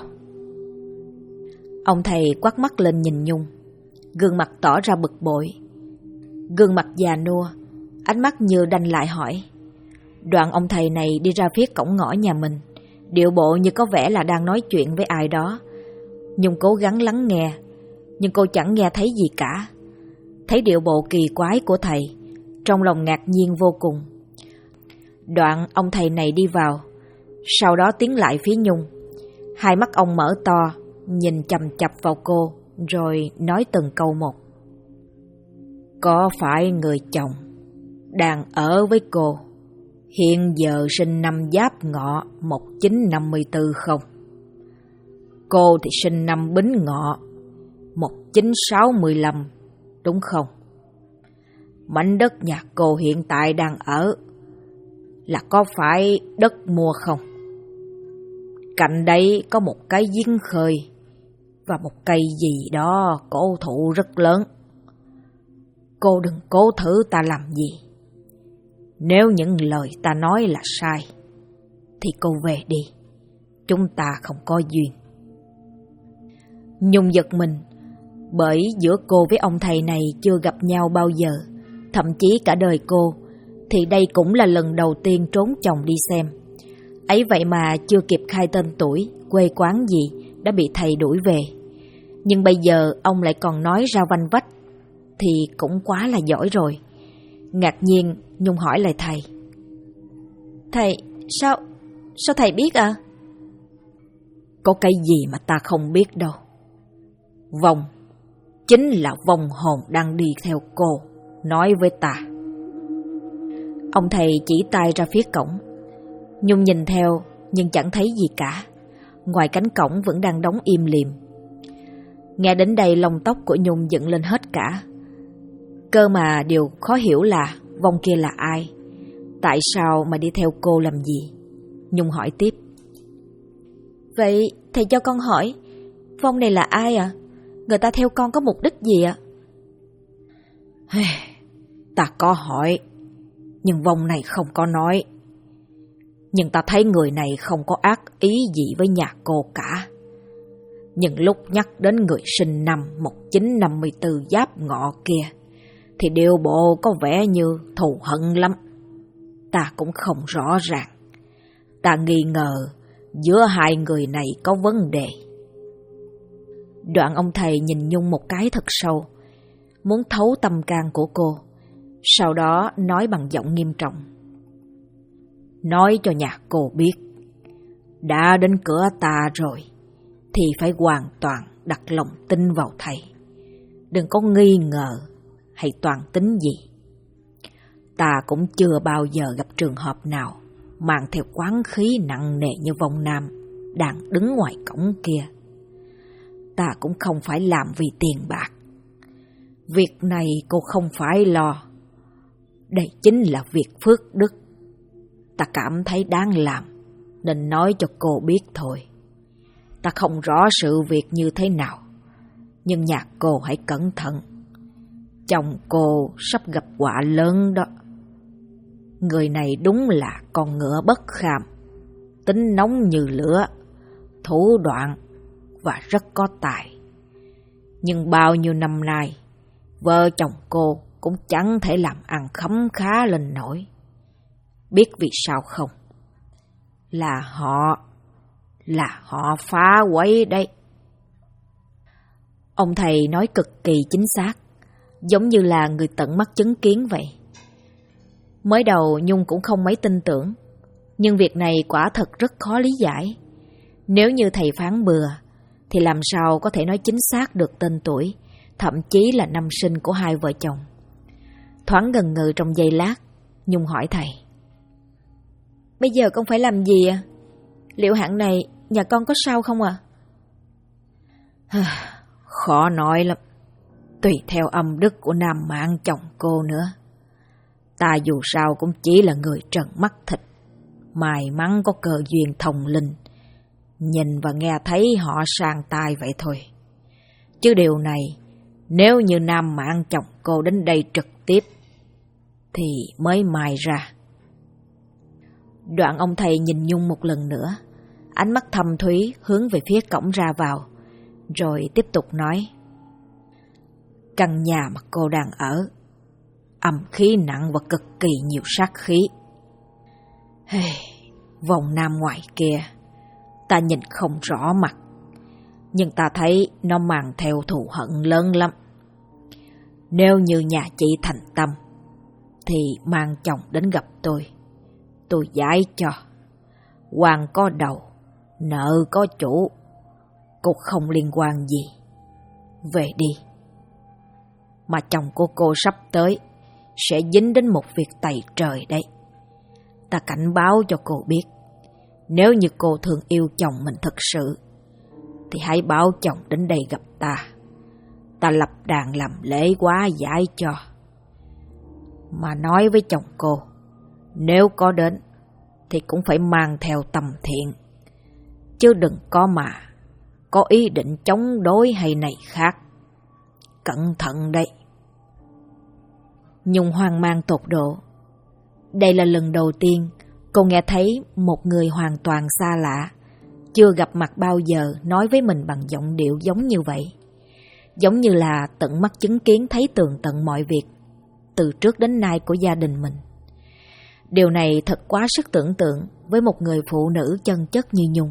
S1: Ông thầy quắt mắt lên nhìn Nhung, gương mặt tỏ ra bực bội. Gương mặt già nua, ánh mắt như đanh lại hỏi. Đoạn ông thầy này đi ra phía cổng ngõ nhà mình, điệu bộ như có vẻ là đang nói chuyện với ai đó. Nhung cố gắng lắng nghe, nhưng cô chẳng nghe thấy gì cả. Thấy điệu bộ kỳ quái của thầy, trong lòng ngạc nhiên vô cùng. Đoạn ông thầy này đi vào, sau đó tiến lại phía Nhung. Hai mắt ông mở to, nhìn chằm chằm vào cô, rồi nói từng câu một.
S2: Có phải người chồng đang ở với cô hiện giờ sinh năm Giáp Ngọ 1954 không? Cô thì sinh năm Bính Ngọ 1965, đúng không? Mảnh đất nhà cô hiện tại đang ở là có phải đất mua không? Cạnh đây có một cái giếng khơi và một cây gì đó cổ thụ rất lớn. Cô đừng cố thử ta làm gì. Nếu những lời ta nói là sai thì cô về đi, chúng ta không có duyên.
S1: Nhung giật mình, bởi giữa cô với ông thầy này chưa gặp nhau bao giờ, thậm chí cả đời cô, thì đây cũng là lần đầu tiên trốn chồng đi xem. Ấy vậy mà chưa kịp khai tên tuổi, quê quán gì đã bị thầy đuổi về. Nhưng bây giờ ông lại còn nói ra vanh vách, thì cũng quá là giỏi rồi. Ngạc nhiên, Nhung hỏi lại thầy: Thầy, sao thầy biết à?
S2: Có cái gì mà ta không biết đâu. Vong chính là vong hồn đang đi theo cô, nói với ta.
S1: Ông thầy chỉ tay ra phía cổng. Nhung nhìn theo nhưng chẳng thấy gì cả. Ngoài cánh cổng vẫn đang đóng im lìm. Nghe đến đây lông tóc của Nhung dựng lên hết cả. Cơ mà điều khó hiểu là vong kia là ai? Tại sao mà đi theo cô làm gì? Nhung hỏi tiếp: Vậy thầy cho con hỏi, vong này là ai ạ? Người ta theo con có mục đích gì ạ?
S2: Ta có hỏi, nhưng vong này không có nói. Nhưng ta thấy người này không có ác ý gì với nhà cô cả. Nhưng lúc nhắc đến người sinh năm 1954 Giáp Ngọ kia, thì điều bộ có vẻ như thù hận lắm. Ta cũng không rõ ràng. Ta nghi ngờ giữa hai người này có vấn đề.
S1: Đoạn ông thầy nhìn Nhung một cái thật sâu, muốn thấu tâm can của cô. Sau đó nói bằng giọng nghiêm trọng:
S2: Nói cho nhà cô biết, đã đến cửa ta rồi thì phải hoàn toàn đặt lòng tin vào thầy. Đừng có nghi ngờ hay toàn tính gì. Ta cũng chưa bao giờ gặp trường hợp nào mang theo quán khí nặng nề như vong nam đang đứng ngoài cổng kia. Ta cũng không phải làm vì tiền bạc. Việc này cô không phải lo. Đây chính là việc phước đức. Ta cảm thấy đáng làm, nên nói cho cô biết thôi. Ta không rõ sự việc như thế nào, nhưng nhà cô hãy cẩn thận. Chồng cô sắp gặp họa lớn đó. Người này đúng là con ngựa bất kham, tính nóng như lửa, thủ đoạn và rất có tài. Nhưng bao nhiêu năm nay, vợ chồng cô cũng chẳng thể làm ăn khấm khá lên nổi. Biết vì sao không? Là họ phá quấy đấy.
S1: Ông thầy nói cực kỳ chính xác, giống như là người tận mắt chứng kiến vậy. Mới đầu Nhung cũng không mấy tin tưởng, nhưng việc này quả thật rất khó lý giải. Nếu như thầy phán bừa, thì làm sao có thể nói chính xác được tên tuổi, thậm chí là năm sinh của hai vợ chồng. Thoáng ngần ngừ trong giây lát, Nhung hỏi thầy: Bây giờ con phải làm gì ạ? Liệu hạn này nhà con có sao không ạ?
S2: Khó nói lắm, tùy theo âm đức của nam mạng chồng cô nữa. Ta dù sao cũng chỉ là người trần mắt thịt, may mắn có cơ duyên thông linh, nhìn và nghe thấy họ sang tai vậy thôi. Chứ điều này, nếu như nam mạng chồng cô đến đây trực tiếp, thì mới mai ra.
S1: Đoạn ông thầy nhìn Nhung một lần nữa, ánh mắt thâm thúy hướng về phía cổng ra vào, rồi tiếp tục nói:
S2: Căn nhà mà cô đang ở, âm khí nặng và cực kỳ nhiều sát khí. Vòng nam ngoài kia, ta nhìn không rõ mặt, nhưng ta thấy nó mang theo thù hận lớn lắm. Nếu như nhà chị thành tâm, thì mang chồng đến gặp tôi giải cho. Hoàng có đầu, nợ có chủ, cô không liên quan gì. Về đi. Mà chồng của cô sắp tới sẽ dính đến một việc tày trời đấy. Ta cảnh báo cho cô biết, nếu như cô thương yêu chồng mình thật sự, thì hãy báo chồng đến đây gặp ta. Ta lập đàn làm lễ hóa giải cho. Mà nói với chồng cô, nếu có đến thì cũng phải mang theo tâm thiện, chứ đừng có ý định chống đối hay này khác. Cẩn thận đấy.
S1: Nhung hoang mang tột độ. Đây là lần đầu tiên cô nghe thấy một người hoàn toàn xa lạ, chưa gặp mặt bao giờ, nói với mình bằng giọng điệu giống như vậy. Giống như là tận mắt chứng kiến thấy tường tận mọi việc từ trước đến nay của gia đình mình. Điều này thật quá sức tưởng tượng với một người phụ nữ chân chất như Nhung.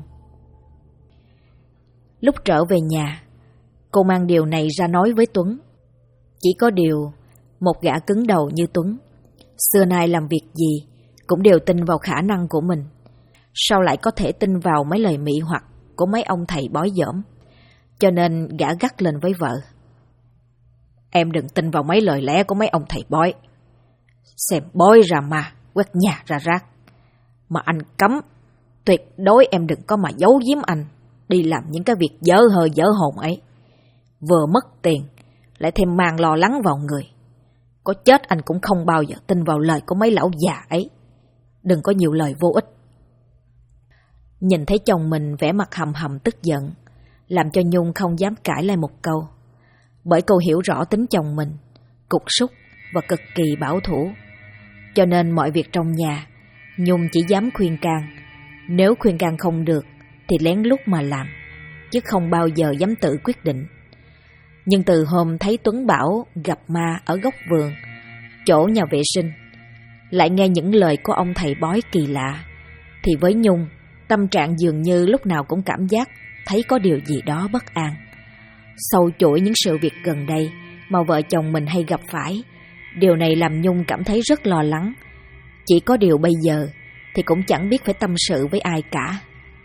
S1: Lúc trở về nhà, cô mang điều này ra nói với Tuấn. Chỉ có điều, một gã cứng đầu như Tuấn, xưa nay làm việc gì cũng đều tin vào khả năng của mình, sao lại có thể tin vào mấy lời mị hoặc của mấy ông thầy bói dỏm. Cho nên gã gắt lên với vợ: Em đừng tin vào mấy lời lẽ của mấy ông thầy bói. Xem bói ra ma, quét nhà ra rác. Mà anh cấm, tuyệt đối em đừng có mà giấu giếm anh đi làm những cái việc dở hơi dở hồn ấy. Vừa mất tiền, lại thêm mang lo lắng vào người. Có chết anh cũng không bao giờ tin vào lời của mấy lão già ấy. Đừng có nhiều lời vô ích. Nhìn thấy chồng mình vẻ mặt hầm hầm tức giận, làm cho Nhung không dám cãi lại một câu. Bởi cô hiểu rõ tính chồng mình, cục súc và cực kỳ bảo thủ. Cho nên mọi việc trong nhà, Nhung chỉ dám khuyên can. Nếu khuyên can không được thì lén lút mà làm, chứ không bao giờ dám tự quyết định. Nhưng từ hôm thấy Tuấn bảo gặp ma ở góc vườn, chỗ nhà vệ sinh, lại nghe những lời của ông thầy bói kỳ lạ, thì với Nhung, tâm trạng dường như lúc nào cũng cảm giác thấy có điều gì đó bất an. Sau chuỗi những sự việc gần đây mà vợ chồng mình hay gặp phải, điều này làm Nhung cảm thấy rất lo lắng. Chỉ có điều bây giờ thì cũng chẳng biết phải tâm sự với ai cả.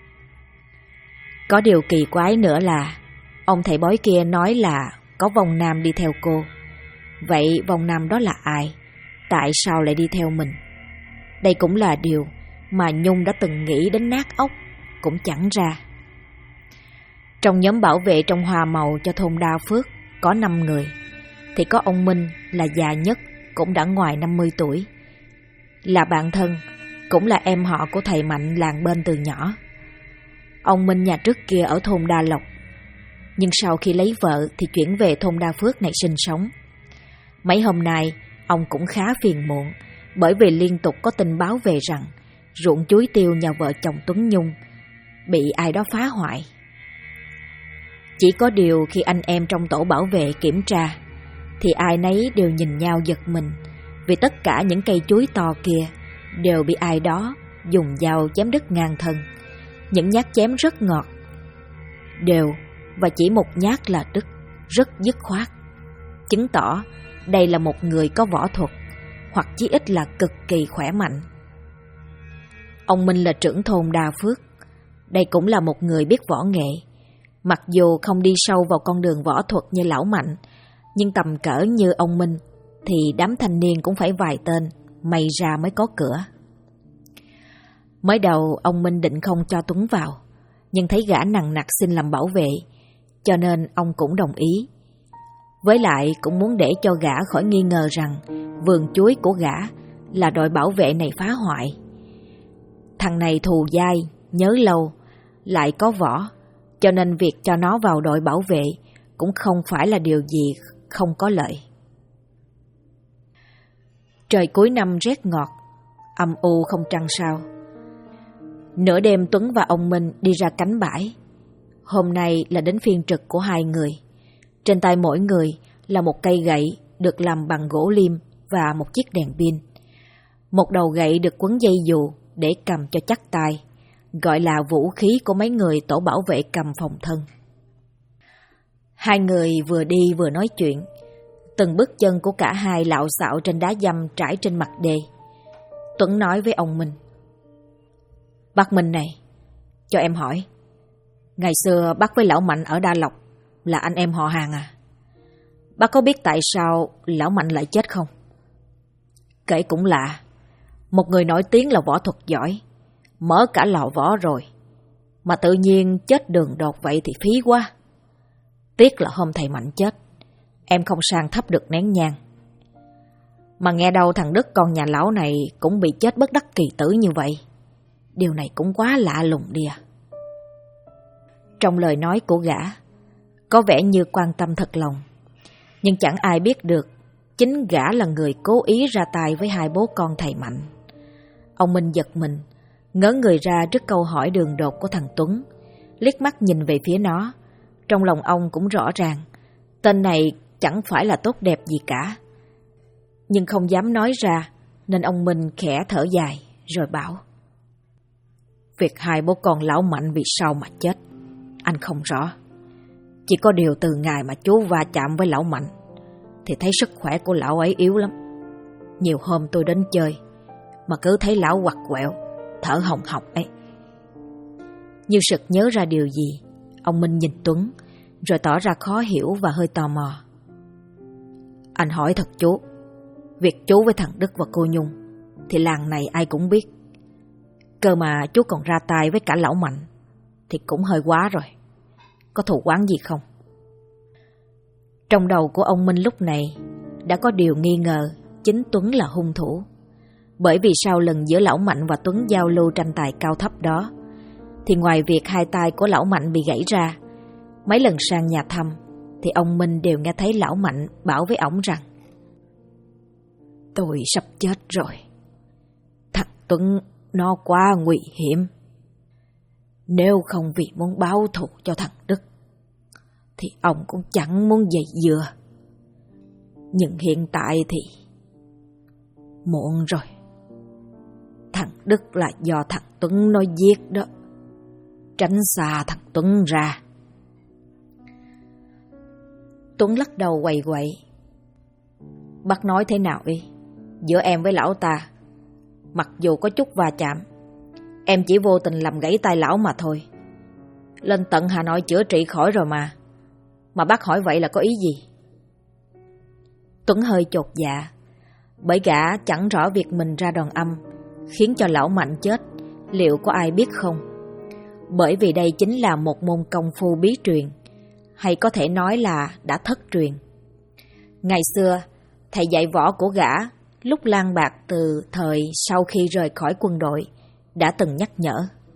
S1: Có điều kỳ quái nữa là ông thầy bói kia nói là có vong nam đi theo cô. Vậy vong nam đó là ai? Tại sao lại đi theo mình? Đây cũng là điều mà Nhung đã từng nghĩ đến nát óc, cũng chẳng ra. Trong nhóm bảo vệ trong hoa màu cho thôn Đa Phước có 5 người, thì có ông Minh là già nhất,
S2: cũng đã ngoài 50 tuổi. Là bạn thân, cũng là em họ của thầy Mạnh làng bên từ nhỏ. Ông Minh nhà trước kia ở thôn Đa Lộc, nhưng sau khi lấy vợ thì chuyển về thôn Đa Phước này sinh sống. Mấy hôm nay ông cũng khá phiền muộn, bởi vì liên tục có tin báo về rằng ruộng chuối tiêu nhà vợ chồng Tuấn Nhung bị ai đó phá hoại. Chỉ có điều khi anh em trong tổ bảo vệ kiểm tra thì ai nấy đều nhìn nhau giật mình, vì tất cả những cây chuối to kia đều bị ai đó dùng dao chém đứt ngang thân. Những nhát chém rất ngọt, đều và chỉ một nhát là đứt, rất dứt khoát, chứng tỏ đây là một người có võ thuật, hoặc chí ít là cực kỳ khỏe mạnh. Ông Minh là trưởng thôn Đa Phước, đây cũng là một người biết võ nghệ. Mặc dù không đi sâu vào con đường võ thuật như lão Mạnh, nhưng tầm cỡ như ông Minh thì đám thanh niên cũng phải vài tên, may ra mới có cửa. Mới đầu ông Minh định không cho Tuấn vào, nhưng thấy gã nằng nặc xin làm bảo vệ, cho nên ông cũng đồng ý. Với lại cũng muốn để cho gã khỏi nghi ngờ rằng vườn chuối của gã là đội bảo vệ này phá hoại. Thằng này thù dai, nhớ lâu, lại có võ, cho nên việc cho nó vào đội bảo vệ cũng không phải là điều gì không có lợi. Trời cuối năm rét ngọt, âm u không trăng sao. Nửa đêm Tuấn và ông Minh đi ra cánh bãi. Hôm nay là đến phiên trực của hai người. Trên tay mỗi người là một cây gậy được làm bằng gỗ liêm và một chiếc đèn pin. Một đầu gậy được quấn dây dù để cầm cho chắc tay, gọi là vũ khí của mấy người tổ bảo vệ cầm phòng thân. Hai người vừa đi vừa nói chuyện. Từng bước chân của cả hai lạo xạo trên đá dăm trải trên mặt đê. Tuấn nói với ông Minh: "Bác Minh này, cho em hỏi, ngày xưa bác với lão Mạnh ở Đa Lộc là anh em họ hàng à? Bác có biết tại sao lão Mạnh lại chết không?" Kể cũng lạ, một người nổi tiếng là võ thuật giỏi, mở cả lò võ rồi, mà tự nhiên chết đường đột vậy thì phí quá. Tiếc là hôm thầy Mạnh chết, em không sang thắp được nén nhang. Mà nghe đâu thằng Đức con nhà lão này cũng bị chết bất đắc kỳ tử như vậy. Điều này cũng quá lạ lùng đi à. Trong lời nói của gã có vẻ như quan tâm thật lòng, nhưng chẳng ai biết được chính gã là người cố ý ra tay với hai bố con thầy Mạnh. Ông Minh giật mình, ngớ người ra trước câu hỏi đường đột của thằng Tuấn, liếc mắt nhìn về phía nó. Trong lòng ông cũng rõ ràng, tên này chẳng phải là tốt đẹp gì cả, nhưng không dám nói ra, nên ông Minh khẽ thở dài rồi bảo: "Việc hai bố con lão Mạnh vì sao mà chết, anh không rõ. Chỉ có điều từ ngày mà chú va chạm với lão Mạnh thì thấy sức khỏe của lão ấy yếu lắm. Nhiều hôm tôi đến chơi mà cứ thấy lão quặt quẹo, thở hồng hộc ấy." Như sực nhớ ra điều gì, ông Minh nhìn Tuấn rồi tỏ ra khó hiểu và hơi tò mò. "Anh hỏi thật chú, việc chú với thằng Đức và cô Nhung thì làng này ai cũng biết. Cơ mà chú còn ra tay với cả lão Mạnh thì cũng hơi quá rồi. Có thù oán gì không?" Trong đầu của ông Minh lúc này đã có điều nghi ngờ chính Tuấn là hung thủ. Bởi vì sau lần giữa lão Mạnh và Tuấn giao lưu tranh tài cao thấp đó, thì ngoài việc hai tay của lão Mạnh bị gãy ra, mấy lần sang nhà thăm thì ông Minh đều nghe thấy lão Mạnh bảo với ổng rằng: "Tôi sắp chết rồi. Thằng Tuấn nó quá nguy hiểm. Nếu không vì muốn báo thù cho thằng Đức thì ông cũng chẳng muốn dây dưa. Nhưng hiện tại thì muộn rồi. Thằng Đức là do thằng Tuấn nó giết đó. Tránh xa thằng Tuấn ra." Tuấn lắc đầu quậy quậy: "Bác nói thế nào đi? Giữa em với lão ta, mặc dù có chút va chạm, em chỉ vô tình làm gãy tay lão mà thôi. Lên tận Hà Nội chữa trị khỏi rồi mà. Mà bác hỏi vậy là có ý gì?" Tuấn hơi chột dạ, bởi gã chẳng rõ việc mình ra đòn âm khiến cho lão Mạnh chết liệu có ai biết không. Bởi vì đây chính là một môn công phu bí truyền, hay có thể nói là đã thất truyền. Ngày xưa, thầy dạy võ của gã lúc lang bạc từ thời sau khi rời khỏi quân đội đã từng nhắc nhở.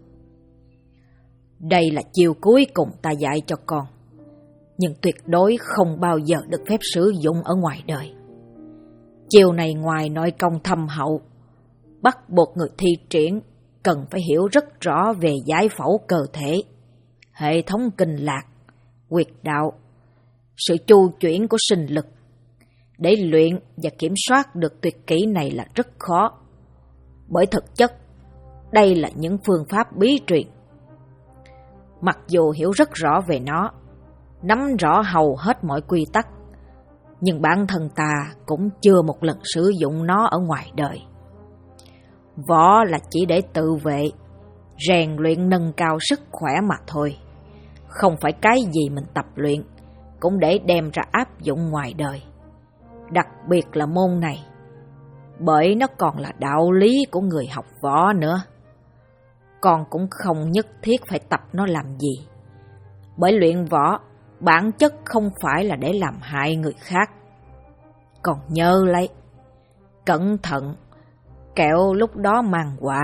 S2: Đây là chiêu cuối cùng ta dạy cho con, nhưng tuyệt đối không bao giờ được phép sử dụng ở ngoài đời. Chiêu này ngoài nội công thâm hậu, bắt buộc người thi triển cần phải hiểu rất rõ về giải phẫu cơ thể, hệ thống kinh lạc, huyệt đạo, sự chu chuyển của sinh lực. Để luyện và kiểm soát được tuyệt kỹ này là rất khó, bởi thực chất đây là những phương pháp bí truyền. Mặc dù hiểu rất rõ về nó, nắm rõ hầu hết mọi quy tắc, nhưng bản thân ta cũng chưa một lần sử dụng nó ở ngoài đời. Võ là chỉ để tự vệ, rèn luyện nâng cao sức khỏe mà thôi, không phải cái gì mình tập luyện cũng để đem ra áp dụng ngoài đời. Đặc biệt là môn này, bởi nó còn là đạo lý của người học võ nữa. Con cũng không nhất thiết phải tập nó làm gì, bởi luyện võ bản chất không phải là để làm hại người khác. Còn nhớ lấy, cẩn thận, kẻo lúc đó mang họa.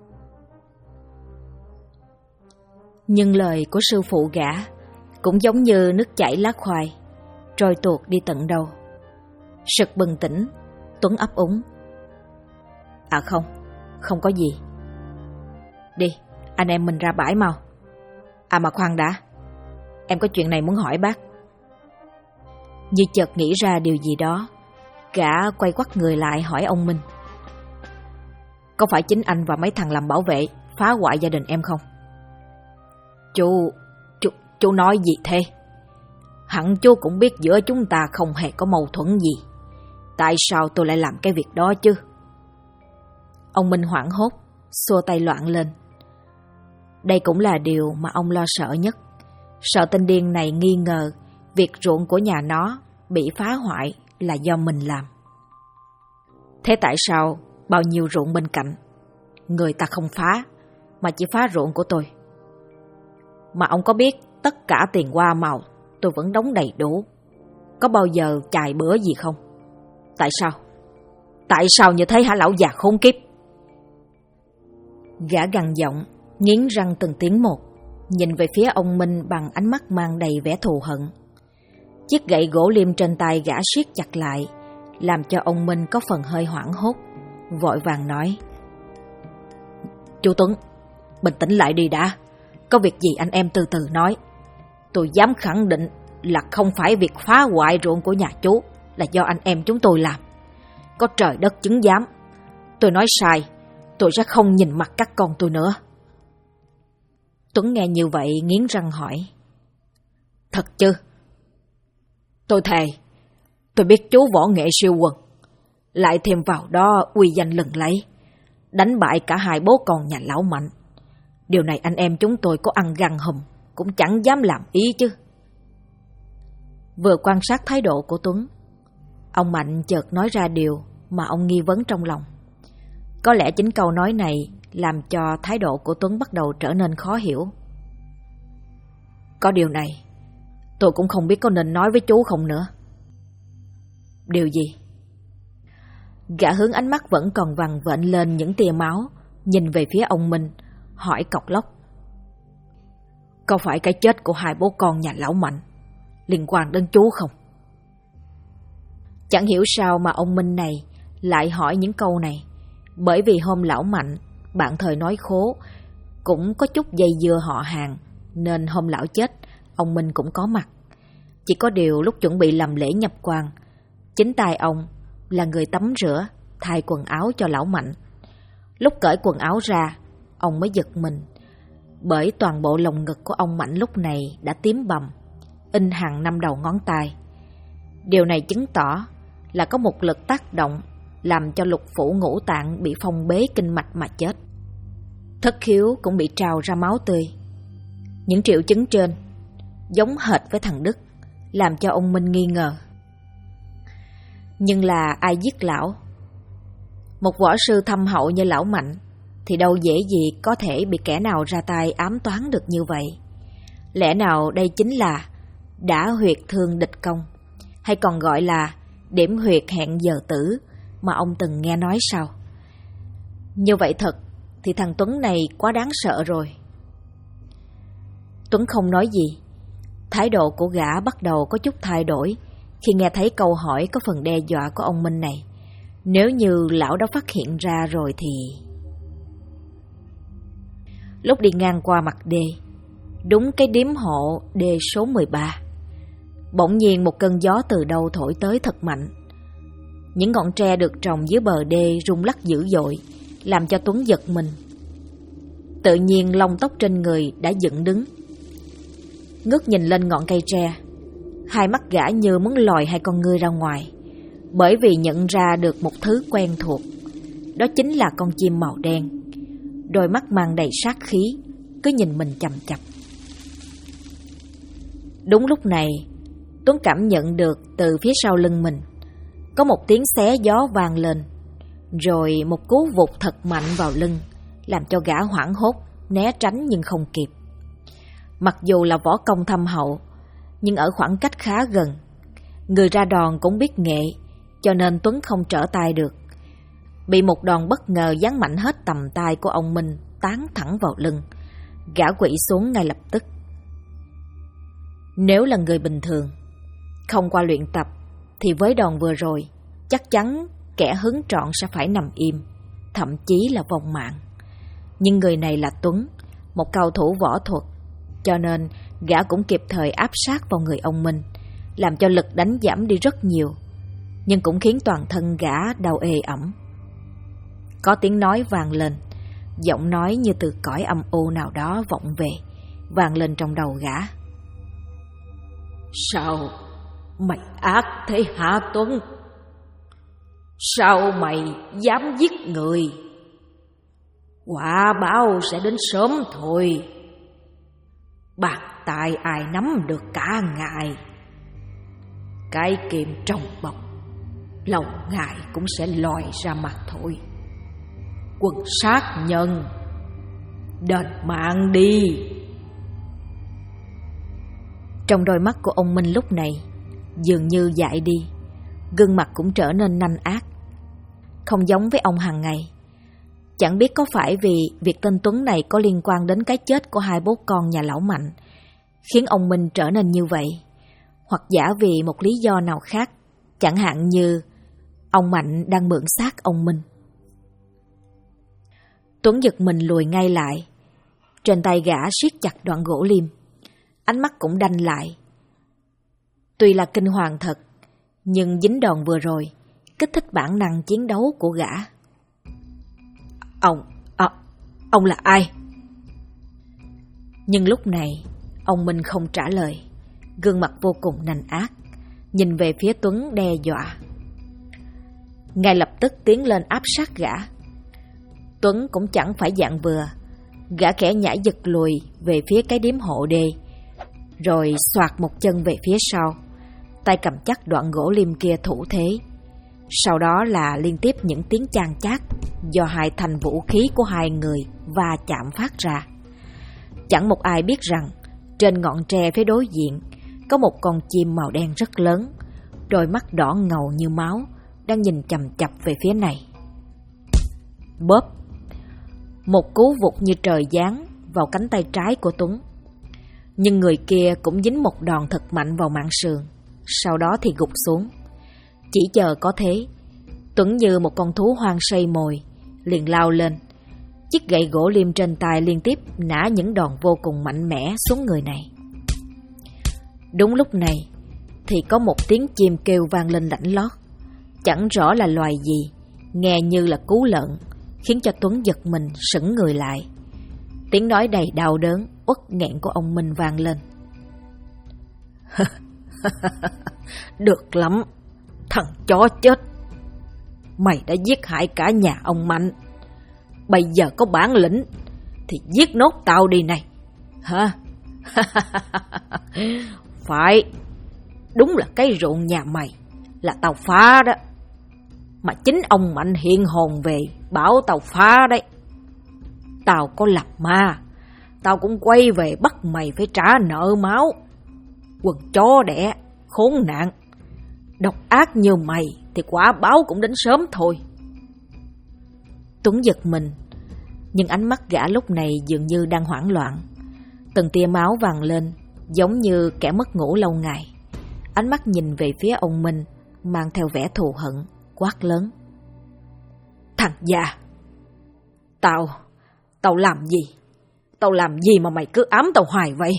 S2: Nhưng lời của sư phụ gã cũng giống như nước chảy lá khoai, trôi tuột đi tận đâu. Sực bừng tỉnh, Tuấn ấp úng. À không, không có gì. Đi, anh em mình ra bãi mau. À mà khoan đã, em có chuyện này muốn hỏi bác. Như chợt nghĩ ra điều gì đó, gã quay quắt người lại hỏi ông Minh. Có phải chính anh và mấy thằng làm bảo vệ phá hoại gia đình em không? Chú nói gì thế? Hẳn chú cũng biết giữa chúng ta không hề có mâu thuẫn gì. Tại sao tôi lại làm cái việc đó chứ? Ông Minh hoảng hốt, xua tay loạn lên. Đây cũng là điều mà ông lo sợ nhất. Sợ tên điên này nghi ngờ việc ruộng của nhà nó bị phá hoại là do mình làm. Thế tại sao bao nhiêu ruộng bên cạnh người ta không phá, mà chỉ phá ruộng của tôi? Mà ông có biết tất cả tiền hoa màu tôi vẫn đóng đầy đủ, có bao giờ chài bữa gì không? Tại sao? Tại sao như thế hả lão già khốn kiếp? Gã gằn giọng, nghiến răng từng tiếng một, nhìn về phía ông Minh bằng ánh mắt mang đầy vẻ thù hận. Chiếc gậy gỗ liêm trên tay gã siết chặt lại, làm cho ông Minh có phần hơi hoảng hốt, vội vàng nói. Chú Tuấn, bình tĩnh lại đi đã. Có việc gì anh em từ từ nói. Tôi dám khẳng định là không phải việc phá hoại ruộng của nhà chú là do anh em chúng tôi làm. Có trời đất chứng giám. Tôi nói sai, tôi sẽ không nhìn mặt các con tôi nữa. Tuấn nghe như vậy nghiến răng hỏi. Thật chứ? Tôi thề, tôi biết chú võ nghệ siêu quần, lại thêm vào đó uy danh lừng lẫy, đánh bại cả hai bố con nhà lão Mạnh. Điều này anh em chúng tôi có ăn gan hùm cũng chẳng dám làm ý chứ. Vừa quan sát thái độ của Tuấn, ông Mạnh chợt nói ra điều mà ông nghi vấn trong lòng. Có lẽ chính câu nói này làm cho thái độ của Tuấn bắt đầu trở nên khó hiểu. Có điều này, tôi cũng không biết có nên nói với chú không nữa. Điều gì? Gã hướng ánh mắt vẫn còn vằn vện lên những tia máu, nhìn về phía ông Minh, hỏi cọc lóc. Có phải cái chết của hai bố con nhà lão Mạnh liên quan đến chú không? Chẳng hiểu sao mà ông Minh này lại hỏi những câu này, bởi vì hôm lão Mạnh, bạn thời nói khố, cũng có chút dây dưa họ hàng, nên hôm lão chết, ông Minh cũng có mặt. Chỉ có điều lúc chuẩn bị làm lễ nhập quan, chính tay ông là người tắm rửa, thay quần áo cho lão Mạnh. Lúc cởi quần áo ra, ông mới giật mình, bởi toàn bộ lồng ngực của ông Mạnh lúc này đã tím bầm, in hằn 5 đầu ngón tay. Điều này chứng tỏ là có một lực tác động làm cho lục phủ ngũ tạng bị phong bế kinh mạch mà chết. Thất khiếu cũng bị trào ra máu tươi. Những triệu chứng trên giống hệt với thằng Đức, làm cho ông Minh nghi ngờ. Nhưng là ai giết lão? Một võ sư thâm hậu như lão Mạnh thì đâu dễ gì có thể bị kẻ nào ra tay ám toán được như vậy. Lẽ nào đây chính là đã huyệt thương địch công, hay còn gọi là điểm huyệt hẹn giờ tử mà ông từng nghe nói sao? Như vậy thật thì thằng Tuấn này quá đáng sợ rồi. Tuấn không nói gì. Thái độ của gã bắt đầu có chút thay đổi khi nghe thấy câu hỏi có phần đe dọa của ông Minh này. Nếu như lão đã phát hiện ra rồi thì... Lúc đi ngang qua mặt đê, đúng cái điếm hộ đê số 13, bỗng nhiên một cơn gió từ đâu thổi tới thật mạnh. Những ngọn tre được trồng dưới bờ đê rung lắc dữ dội, làm cho Tuấn giật mình. Tự nhiên lông tóc trên người đã dựng đứng. Ngước nhìn lên ngọn cây tre, hai mắt gã như muốn lòi hai con ngươi ra ngoài, bởi vì nhận ra được một thứ quen thuộc. Đó chính là con chim màu đen, đôi mắt mang đầy sát khí, cứ nhìn mình chằm chằm. Đúng lúc này, Tuấn cảm nhận được từ phía sau lưng mình có một tiếng xé gió vang lên, rồi một cú vụt thật mạnh vào lưng, làm cho gã hoảng hốt, né tránh nhưng không kịp. Mặc dù là võ công thâm hậu, nhưng ở khoảng cách khá gần, người ra đòn cũng biết nghệ, cho nên Tuấn không trở tay được. Bị một đòn bất ngờ giáng mạnh hết tầm tay của ông Minh tán thẳng vào lưng, gã quỵ xuống ngay lập tức. Nếu là người bình thường, không qua luyện tập, thì với đòn vừa rồi, chắc chắn kẻ hứng trọn sẽ phải nằm im, thậm chí là vong mạng. Nhưng người này là Tuấn, một cao thủ võ thuật, cho nên gã cũng kịp thời áp sát vào người ông Minh, làm cho lực đánh giảm đi rất nhiều, nhưng cũng khiến toàn thân gã đau ê ẩm. Có tiếng nói vang lên, giọng nói như từ cõi âm u nào đó vọng về, vang lên trong đầu gã. Sao mày ác thế hả Tuấn? Sao mày dám giết người? Quả báo sẽ đến sớm thôi. Bàn tay ai nắm được cả ngày. Cái kiềm trong bọc, lòng ngài cũng sẽ lòi ra mặt thôi. Quân sát nhân, đền mạng đi. Trong đôi mắt của ông Minh lúc này dường như dại đi, gương mặt cũng trở nên nanh ác, không giống với ông hàng ngày. Chẳng biết có phải vì việc tên Tuấn này có liên quan đến cái chết của hai bố con nhà lão Mạnh khiến ông Minh trở nên như vậy, hoặc giả vì một lý do nào khác, chẳng hạn như ông Mạnh đang mượn xác ông Minh. Tuấn giật mình lùi ngay lại. Trên tay gã siết chặt đoạn gỗ liêm, ánh mắt cũng đanh lại. Tuy là kinh hoàng thật, nhưng dính đòn vừa rồi kích thích bản năng chiến đấu của gã. Ông là ai? Nhưng lúc này ông Minh không trả lời, gương mặt vô cùng nanh ác, nhìn về phía Tuấn đe dọa. Ngay lập tức tiến lên áp sát gã. Tuấn cũng chẳng phải dạng vừa, gã khẽ nhảy giật lùi về phía cái điếm hộ đê, rồi xoạc một chân về phía sau, tay cầm chắc đoạn gỗ liêm kia thủ thế. Sau đó là liên tiếp những tiếng chan chát do hai thanh vũ khí của hai người va chạm phát ra. Chẳng một ai biết rằng trên ngọn tre phía đối diện có một con chim màu đen rất lớn, đôi mắt đỏ ngầu như máu, đang nhìn chằm chằm về phía này. Bóp! Một cú vụt như trời giáng vào cánh tay trái của Tuấn. Nhưng người kia cũng dính một đòn thật mạnh vào mạn sườn, sau đó thì gục xuống. Chỉ chờ có thế, Tuấn như một con thú hoang say mồi, liền lao lên. Chiếc gậy gỗ liêm trên tay liên tiếp nã những đòn vô cùng mạnh mẽ xuống người này. Đúng lúc này thì có một tiếng chim kêu vang lên lảnh lót, chẳng rõ là loài gì, nghe như là cú lợn, khiến cho Tuấn giật mình sững người lại. Tiếng nói đầy đau đớn, uất nghẹn của ông Minh vang lên. Được lắm, thằng chó chết. Mày đã giết hại cả nhà ông Mạnh. Bây giờ có bản lĩnh thì giết nốt tao đi này. Hả? Phải, đúng là cái ruộng nhà mày là tao phá đó. Mà chính ông Mạnh hiện hồn về bảo tao phá đấy. Tao có lập ma, tao cũng quay về bắt mày phải trả nợ máu. Quần chó đẻ, khốn nạn. Độc ác như mày thì quả báo cũng đến sớm thôi.
S1: Tuấn giật mình, nhưng ánh mắt gã lúc này dường như đang hoảng loạn. Từng tia máu vàng lên, giống như kẻ mất ngủ lâu ngày. Ánh mắt nhìn về phía ông Minh, mang theo vẻ thù hận, quát lớn.
S2: Thằng già, Tao làm gì? Tao làm gì mà mày cứ ám tao hoài vậy?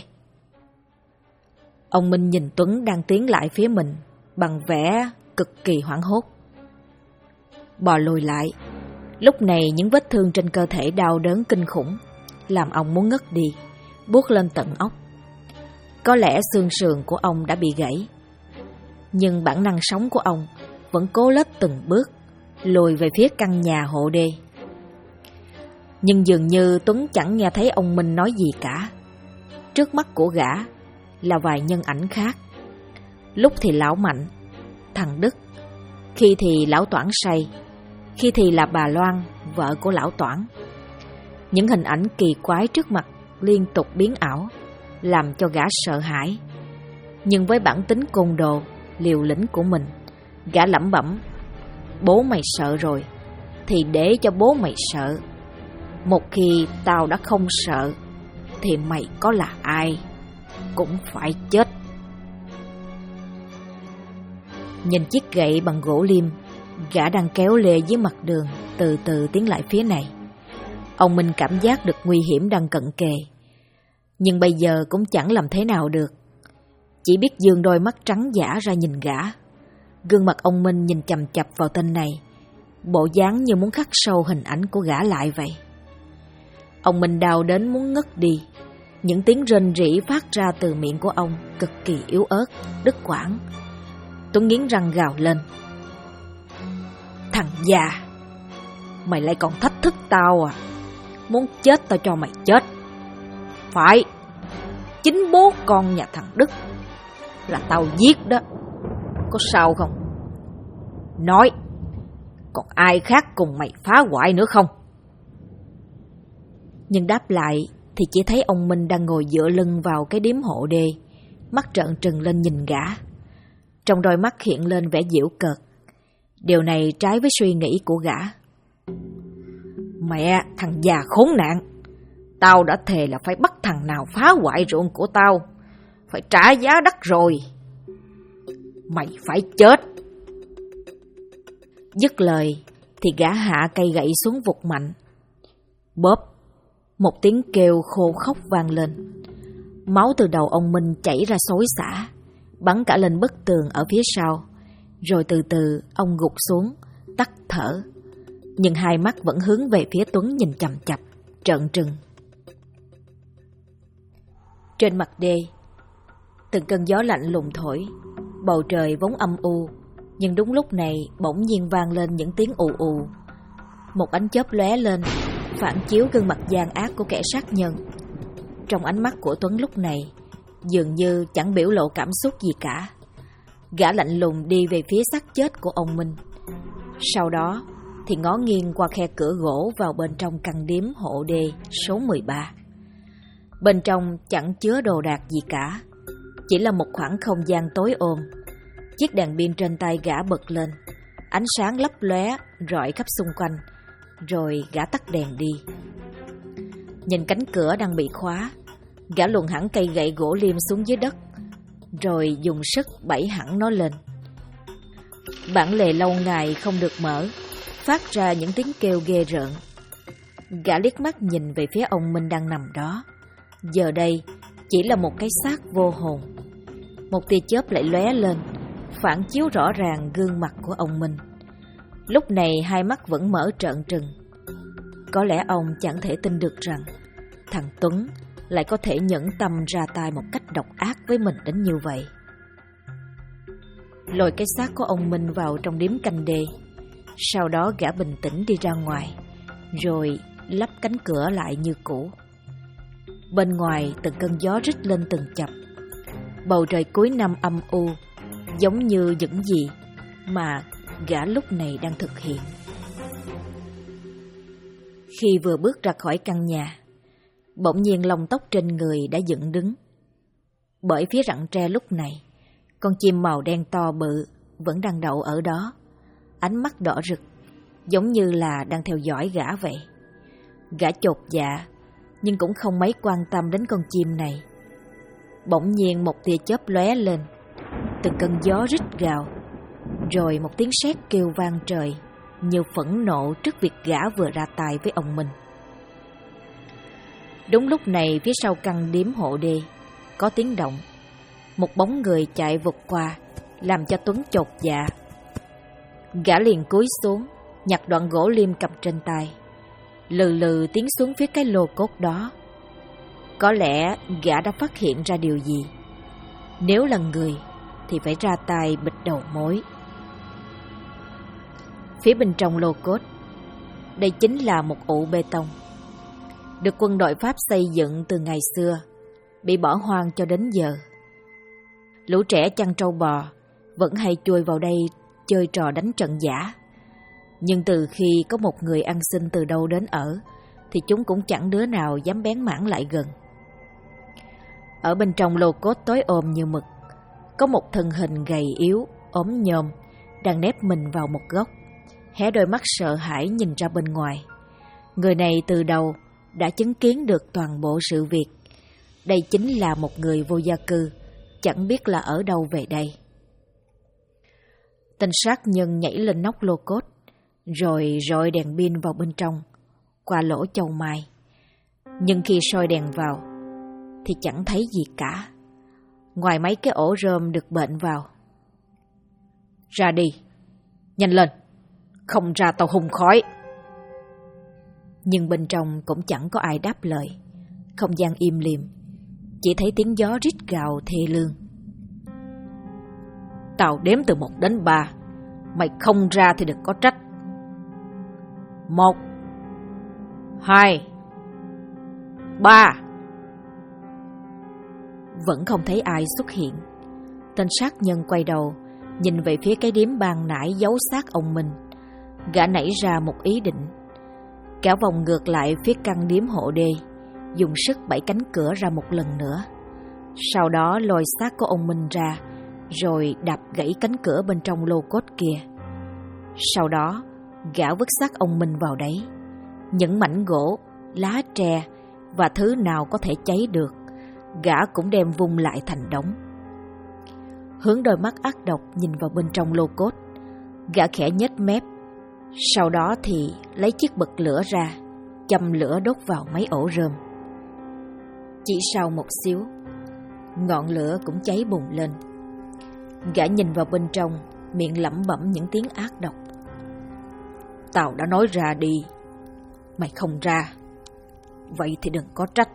S1: Ông Minh nhìn Tuấn đang tiến lại phía mình bằng vẻ cực kỳ hoảng hốt. Bò lùi lại. Lúc này những vết thương trên cơ thể đau đớn kinh khủng, làm ông muốn ngất đi, buốt lên tận óc. Có lẽ xương sườn của ông đã bị gãy, nhưng bản năng sống của ông vẫn cố lết từng bước lùi về phía căn nhà hộ đê. Nhưng dường như Tuấn chẳng nghe thấy ông Minh nói gì cả. Trước mắt của gã là vài nhân ảnh khác. Lúc thì lão Mạnh, thằng Đức, khi thì lão Toản say, khi thì là bà Loan, vợ của lão Toản. Những hình ảnh kỳ quái trước mặt liên tục biến ảo, làm cho gã sợ hãi. Nhưng với bản tính côn đồ, liều lĩnh của mình, gã lẩm bẩm: bố mày sợ rồi, thì để cho bố mày sợ. Một khi tao đã không sợ, thì mày có là ai cũng phải chết. Nhìn chiếc gậy bằng gỗ liêm, gã đang kéo lê dưới mặt đường, từ từ tiến lại phía này. Ông Minh cảm giác được nguy hiểm đang cận kề, nhưng bây giờ cũng chẳng làm thế nào được, chỉ biết giương đôi mắt trắng dã ra nhìn gã. Gương mặt ông Minh nhìn chằm chằm vào tên này, bộ dáng như muốn khắc sâu hình ảnh của gã lại vậy. Ông Minh đau đến muốn ngất đi. Những tiếng rên rỉ phát ra từ miệng của ông cực kỳ yếu ớt, đứt quãng. Tuấn nghiến răng gào lên:
S2: thằng già, mày lại còn thách thức tao à? Muốn chết tao cho mày chết. Phải, chính bố con nhà thằng Đức là tao giết đó. Có sao không? Nói, còn ai khác cùng mày phá hoại nữa không?
S1: Nhưng đáp lại thì chỉ thấy ông Minh đang ngồi dựa lưng vào cái điếm hộ đê, mắt trợn trừng lên nhìn gã. Trong đôi mắt hiện lên vẻ giễu cợt. Điều này trái với suy nghĩ của gã.
S2: Mẹ, thằng già khốn nạn, tao đã thề là phải bắt thằng nào phá hoại ruộng của tao phải trả giá đắt rồi. Mày phải chết.
S1: Dứt lời thì gã hạ cây gậy xuống vụt mạnh. Bóp, một tiếng kêu khô khóc vang lên. Máu từ đầu ông Minh chảy ra xối xả, bắn cả lên bức tường ở phía sau. Rồi từ từ ông gục xuống, tắt thở. Nhưng hai mắt vẫn hướng về phía Tuấn nhìn chằm chằm, trợn trừng. Trên mặt đê, từng cơn gió lạnh lùng thổi. Bầu trời vốn âm u, nhưng đúng lúc này bỗng nhiên vang lên những tiếng ù ù. Một ánh chớp lóe lên, phản chiếu gương mặt gian ác của kẻ sát nhân. Trong ánh mắt của Tuấn lúc này dường như chẳng biểu lộ cảm xúc gì cả. Gã lạnh lùng đi về phía xác chết của ông Minh. Sau đó thì ngó nghiêng qua khe cửa gỗ vào bên trong căn điếm hộ đê số 13. Bên trong chẳng chứa đồ đạc gì cả, chỉ là một khoảng không gian tối ôm. Chiếc đèn pin trên tay gã bật lên, ánh sáng lấp lóe rọi khắp xung quanh, rồi gã tắt đèn đi. Nhìn cánh cửa đang bị khóa, gã luồn hẳn cây gậy gỗ liêm xuống dưới đất, rồi dùng sức bẩy hẳn nó lên. Bản lề lâu ngày không được mở, phát ra những tiếng kêu ghê rợn. Gã liếc mắt nhìn về phía ông Minh đang nằm đó. Giờ đây chỉ là một cái xác vô hồn. Một tia chớp lại lóe lên, phản chiếu rõ ràng gương mặt của ông Minh. Lúc này hai mắt vẫn mở trợn trừng. Có lẽ ông chẳng thể tin được rằng thằng Tuấn lại có thể nhẫn tâm ra tay một cách độc ác với mình đến như vậy. Lôi cái xác của ông Minh vào trong điếm canh đê. Sau đó gã bình tĩnh đi ra ngoài, rồi lắp cánh cửa lại như cũ. Bên ngoài từng cơn gió rít lên từng chập. Bầu trời cuối năm âm u, giống như những gì mà gã lúc này đang thực hiện. Khi vừa bước ra khỏi căn nhà, bỗng nhiên lông tóc trên người đã dựng đứng. Bởi phía rặng tre lúc này, con chim màu đen to bự
S2: vẫn đang đậu ở đó, ánh mắt đỏ rực, giống như là đang theo dõi gã vậy. Gã chột dạ, nhưng cũng không mấy quan tâm đến con chim này. Bỗng nhiên một tia chớp lóe lên, từng cơn gió rít gào, rồi một tiếng sét kêu vang trời, như phẫn nộ trước việc gã vừa ra tay với ông Minh. Đúng lúc này, phía sau căn điếm hộ đê có tiếng động. Một bóng người chạy vụt qua, làm cho Tuấn chột dạ. Gã liền cúi xuống, nhặt đoạn gỗ liêm cầm trên tay, lừ lừ tiến xuống phía cái lô cốt đó. Có lẽ gã đã phát hiện ra điều gì. Nếu là người thì phải ra tay bịt đầu mối. Phía bên trong lô cốt, đây chính là một ụ bê tông, được quân đội Pháp xây dựng từ ngày xưa, bị bỏ hoang cho đến giờ. Lũ trẻ chăn trâu bò vẫn hay chui vào đây chơi trò đánh trận giả. Nhưng từ khi có một người ăn xin từ đâu đến ở, thì chúng cũng chẳng đứa nào dám bén mảng lại gần. Ở bên trong lô cốt tối ôm như mực, có một thân hình gầy yếu, ốm nhom, đang nép mình vào một góc, hé đôi mắt sợ hãi nhìn ra bên ngoài. Người này từ đầu đã chứng kiến được toàn bộ sự việc. Đây chính là một người vô gia cư, chẳng biết là ở đâu về đây. Tên sát nhân nhảy lên nóc lô cốt, rồi rọi đèn pin vào bên trong, qua lỗ châu mai. Nhưng khi soi đèn vào, thì chẳng thấy gì cả, ngoài mấy cái ổ rơm được bệnh vào. Ra đi, nhanh lên, không ra tao hùng khói. Nhưng bên trong cũng chẳng có ai đáp lời. Không gian im lìm, chỉ thấy tiếng gió rít gào thê lương. Tao đếm từ 1 đến 3, mày không ra thì đừng có trách. 1, 2, 3. Vẫn không thấy ai xuất hiện. Tên sát nhân quay đầu, nhìn về phía cái điếm ban nãy giấu xác ông Minh. Gã nảy ra một ý định. Cả vòng ngược lại phía căn điếm hộ đê, dùng sức bẩy cánh cửa ra một lần nữa. Sau đó lôi xác của ông Minh ra, rồi đạp gãy cánh cửa bên trong lô cốt kia. Sau đó gã vứt xác ông Minh vào đấy. Những mảnh gỗ, lá tre và thứ nào có thể cháy được, gã cũng đem vung lại thành đống. Hướng đôi mắt ác độc nhìn vào bên trong lô cốt, gã khẽ nhếch mép. Sau đó thì lấy chiếc bật lửa ra, châm lửa đốt vào mấy ổ rơm. Chỉ sau một xíu, ngọn lửa cũng cháy bùng lên. Gã nhìn vào bên trong, miệng lẩm bẩm những tiếng ác độc. Tao đã nói ra đi, mày không ra, vậy thì đừng có trách.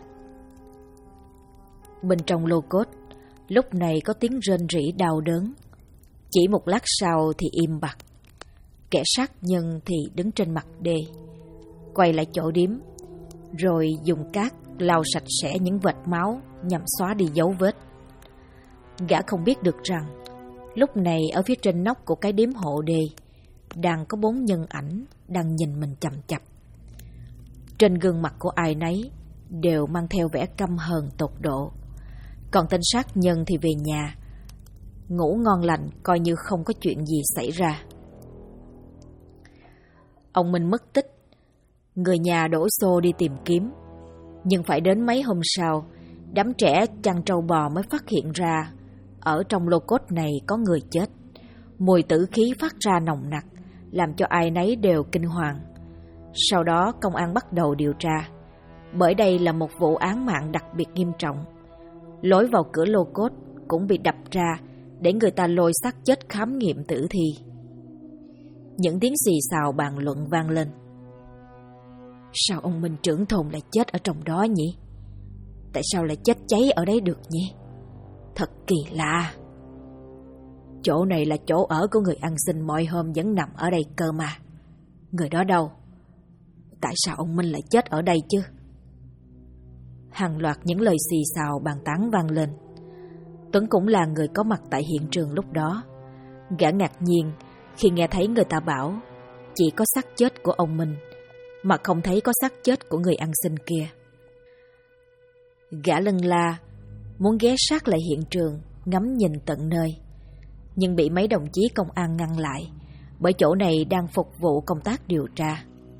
S2: Bên trong lô cốt, lúc này có tiếng rên rỉ đau đớn. Chỉ một lát sau thì im bặt. Kẻ sát nhân thì đứng trên mặt đê, quay lại chỗ điếm, rồi dùng cát lau sạch sẽ những vệt máu nhằm xóa đi dấu vết. Gã không biết được rằng, lúc này ở phía trên nóc của cái điếm hộ đê, đang có 4 nhân ảnh đang nhìn mình chằm chằm. Trên gương mặt của ai nấy đều mang theo vẻ căm hờn tột độ. Còn tên sát nhân thì về nhà, ngủ ngon lành coi như không có chuyện gì xảy ra. Ông Minh mất tích, người nhà đổ xô đi tìm kiếm. Nhưng phải đến mấy hôm sau, đám trẻ chăn trâu bò mới phát hiện ra ở trong lô cốt này có người chết. Mùi tử khí phát ra nồng nặc, làm cho ai nấy đều kinh hoàng. Sau đó công an bắt đầu điều tra, bởi đây là một vụ án mạng đặc biệt nghiêm trọng. Lối vào cửa lô cốt cũng bị đập ra để người ta lôi xác chết khám nghiệm tử thi. Những tiếng xì xào bàn luận vang lên. Sao ông Minh trưởng thôn lại chết ở trong đó nhỉ? Tại sao lại chết cháy ở đấy được nhỉ? Thật kỳ lạ. Chỗ này là chỗ ở của người ăn xin mọi hôm vẫn nằm ở đây cơ mà. Người đó đâu? Tại sao ông Minh lại chết ở đây chứ? Hàng loạt những lời xì xào bàn tán vang lên. Tuấn cũng là người có mặt tại hiện trường lúc đó. Gã ngạc nhiên khi nghe thấy người ta bảo chỉ có xác chết của ông Minh, mà không thấy có xác chết của người ăn xin kia. Gã lân la muốn ghé sát lại hiện trường, ngắm nhìn tận nơi. nhưng bị mấy đồng chí công an ngăn lại, bởi chỗ này đang phục vụ công tác điều tra.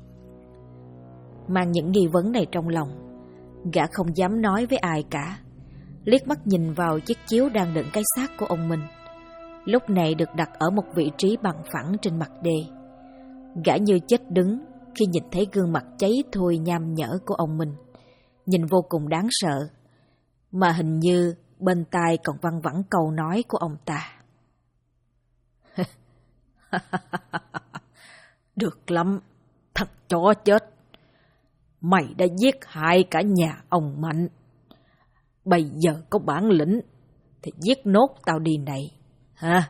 S2: Mang những nghi vấn này trong lòng, gã không dám nói với ai cả. Liếc mắt nhìn vào chiếc chiếu đang đựng cái xác của ông Minh, lúc này được đặt ở một vị trí bằng phẳng trên mặt đê. Gã như chết đứng khi nhìn thấy gương mặt cháy thui nham nhở của ông Minh, nhìn vô cùng đáng sợ, mà hình như bên tai còn văng vẳng câu nói của ông ta. Được lắm, thật chó chết. Mày đã giết hại cả nhà ông Mạnh. Bây giờ có bản lĩnh thì giết nốt tao đi này, hả?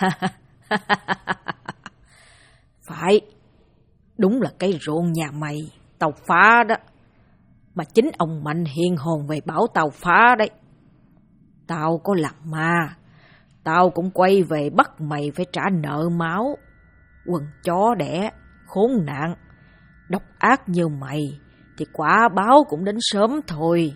S2: Phải, đúng là cái ruộng nhà mày tao phá đó. Mà chính ông Mạnh hiền hồn về bảo tao phá đấy. Tao có làm ma, tao cũng quay về bắt mày phải trả nợ máu. Quần chó đẻ, khốn nạn, độc ác như mày thì quả báo cũng đến sớm thôi.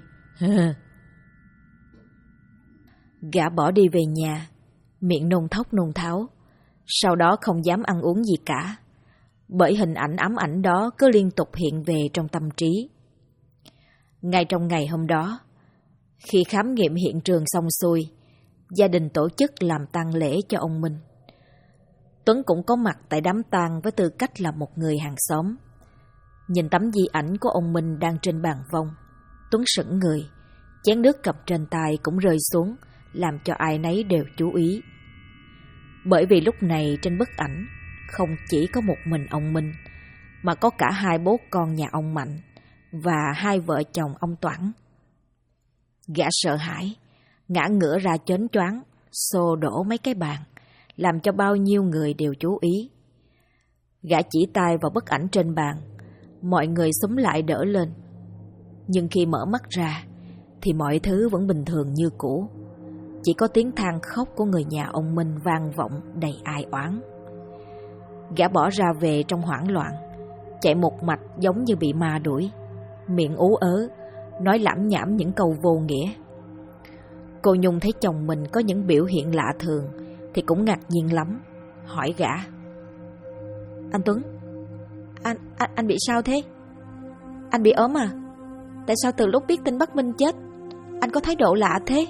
S2: Gã bỏ đi về nhà, miệng nôn thốc nôn tháo, sau đó không dám ăn uống gì cả, bởi hình ảnh ám ảnh đó cứ liên tục hiện về trong tâm trí. Ngay trong ngày hôm đó, khi khám nghiệm hiện trường xong xuôi, gia đình tổ chức làm tang lễ cho ông Minh. Tuấn cũng có mặt tại đám tang với tư cách là một người hàng xóm. Nhìn tấm di ảnh của ông Minh đang trên bàn vong, Tuấn sững người, chén nước cầm trên tay cũng rơi xuống, làm cho ai nấy đều chú ý. Bởi vì lúc này trên bức ảnh không chỉ có một mình ông Minh, mà có cả hai bố con nhà ông Mạnh và hai vợ chồng ông Toản. Gã sợ hãi, ngã ngửa ra chớn choáng, xô đổ mấy cái bàn, làm cho bao nhiêu người đều chú ý. Gã chỉ tay vào bức ảnh trên bàn, mọi người xúm lại đỡ lên. Nhưng khi mở mắt ra, thì mọi thứ vẫn bình thường như cũ. Chỉ có tiếng than khóc của người nhà ông Minh vang vọng đầy ai oán. Gã bỏ ra về trong hoảng loạn, chạy một mạch giống như bị ma đuổi, miệng ú ớ, nói lảm nhảm những câu vô nghĩa. Cô Nhung thấy chồng mình có những biểu hiện lạ thường thì cũng ngạc nhiên lắm, hỏi gã: Anh Tuấn, anh bị sao thế? Anh bị ốm à? Tại sao từ lúc biết tin Bắc Minh chết, anh có thái độ lạ thế?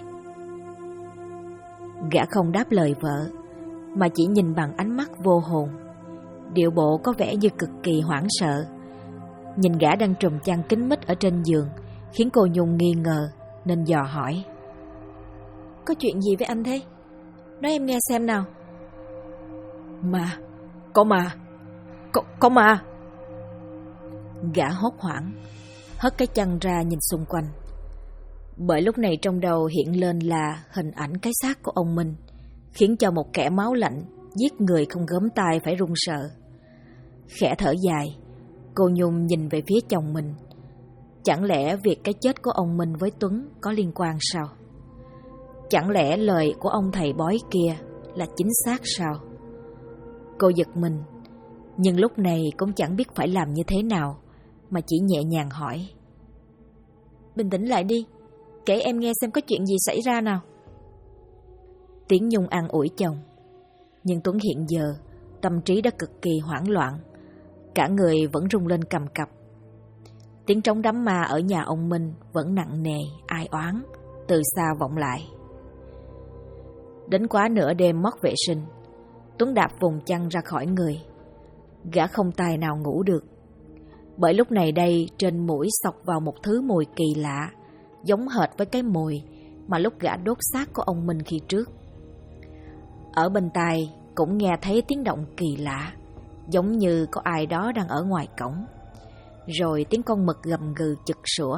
S2: Gã không đáp lời vợ, mà chỉ nhìn bằng ánh mắt vô hồn, điệu bộ có vẻ như cực kỳ hoảng sợ. Nhìn gã đang trùm chăn kín mít ở trên giường khiến cô Nhung nghi ngờ, nên dò hỏi: Có chuyện gì với anh thế? Nói em nghe xem nào. Ma, có ma, có ma. Gã hốt hoảng, hất cái chăn ra nhìn xung quanh. Bởi lúc này trong đầu hiện lên là hình ảnh cái xác của ông Minh, khiến cho một kẻ máu lạnh giết người không gớm tay phải run sợ. Khẽ thở dài, cô Nhung nhìn về phía chồng mình. Chẳng lẽ việc cái chết của ông Minh với Tuấn có liên quan sao? Chẳng lẽ lời của ông thầy bói kia là chính xác sao? Cô giật mình, nhưng lúc này cũng chẳng biết phải làm như thế nào, mà chỉ nhẹ nhàng hỏi: Bình tĩnh lại đi, kể em nghe xem có chuyện gì xảy ra nào. Tiếng Nhung an ủi chồng, nhưng Tuấn hiện giờ tâm trí đã cực kỳ hoảng loạn, cả người vẫn rung lên cầm cập. Tiếng trống đám ma ở nhà ông Minh vẫn nặng nề, ai oán, từ xa vọng lại. Đến quá nửa đêm mót vệ sinh, Tuấn đạp vùng chăn ra khỏi người. Gã không tài nào ngủ được, bởi lúc này đây trên mũi xộc vào một thứ mùi kỳ lạ, giống hệt với cái mùi mà lúc gã đốt xác của ông Minh khi trước. Ở bên tai cũng nghe thấy tiếng động kỳ lạ, giống như có ai đó đang ở ngoài cổng. Rồi tiếng con mực gầm gừ chực sủa.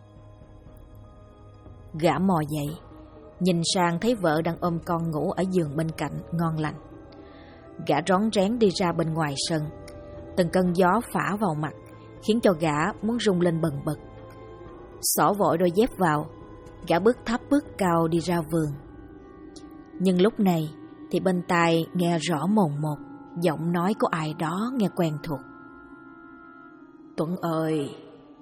S2: Gã mò dậy, nhìn sang thấy vợ đang ôm con ngủ ở giường bên cạnh ngon lành. Gã rón rén đi ra bên ngoài sân. Từng cơn gió phả vào mặt khiến cho gã muốn rung lên bần bật. Xỏ vội đôi dép vào, gã bước thấp bước cao đi ra vườn. Nhưng lúc này thì bên tai nghe rõ mồn một giọng nói của ai đó nghe quen thuộc: Tuấn ơi!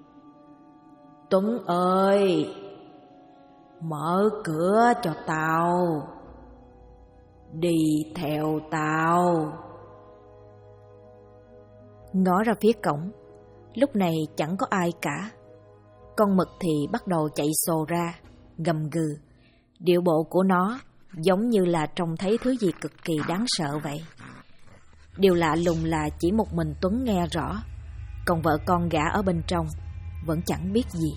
S2: Tuấn ơi! Mở cửa cho tao! Đi theo tao.
S1: Ngó ra phía cổng, lúc này chẳng có ai cả. Con mực thì bắt đầu chạy xồ ra, gầm gừ. Điệu bộ của nó giống như là trông thấy thứ gì cực kỳ đáng sợ vậy. Điều lạ lùng là chỉ một mình Tuấn nghe rõ, còn vợ con gã ở bên trong vẫn chẳng biết gì.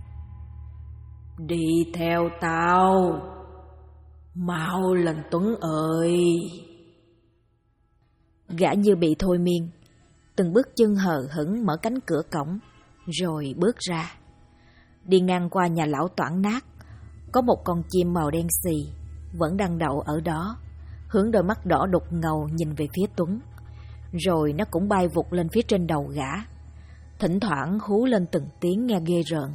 S2: Đi theo tao, mau lên Tuấn ơi.
S1: Gã như bị thôi miên, từng bước chân hờ hững mở cánh cửa cổng, rồi bước ra. Đi ngang qua nhà lão toản nát, có một con chim màu đen xì vẫn đang đậu ở đó, hướng đôi mắt đỏ đục ngầu nhìn về phía Tuấn. Rồi nó cũng bay vụt lên phía trên đầu gã, thỉnh thoảng hú lên từng tiếng nghe ghê rợn.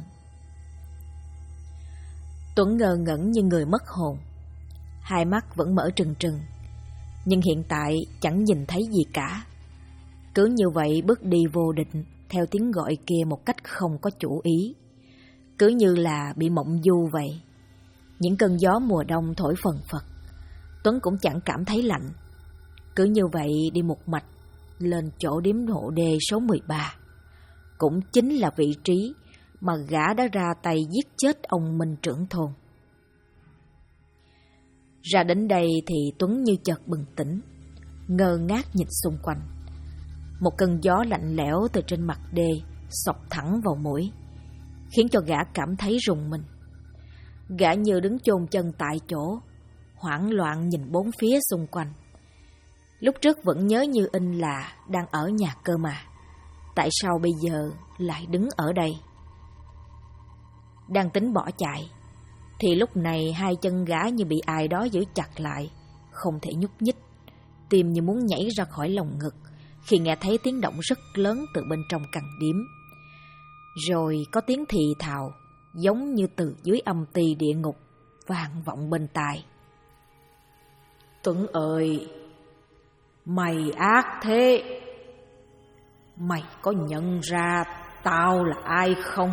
S1: Tuấn ngơ ngẩn như người mất hồn, hai mắt vẫn mở trừng trừng, nhưng hiện tại chẳng nhìn thấy gì cả. Cứ như vậy bước đi vô định theo tiếng gọi kia một cách không có chủ ý, cứ như là bị mộng du vậy. Những cơn gió mùa đông thổi phần phật, Tuấn cũng chẳng cảm thấy lạnh. Cứ như vậy đi một mạch lên chỗ điếm hộ đê số 13, cũng chính là vị trí mà gã đã ra tay giết chết ông Minh trưởng thôn. Ra đến đây thì Tuấn như chợt bừng tỉnh, ngơ ngác nhìn xung quanh. Một cơn gió lạnh lẽo từ trên mặt đê xộc thẳng vào mũi, khiến cho gã cảm thấy rùng mình. Gã như đứng chôn chân tại chỗ, hoảng loạn nhìn bốn phía xung quanh. Lúc trước vẫn nhớ như in là đang ở nhà cơ mà, tại sao bây giờ lại đứng ở đây? Đang tính bỏ chạy, thì lúc này hai chân gã như bị ai đó giữ chặt lại, không thể nhúc nhích, tim như muốn nhảy ra khỏi lồng ngực khi nghe thấy tiếng động rất lớn từ bên trong căn điếm. Rồi có tiếng thì thào giống như từ dưới âm ti địa ngục vang vọng bên tai.
S2: Tuấn ơi, mày ác thế. Mày có nhận ra tao là ai không?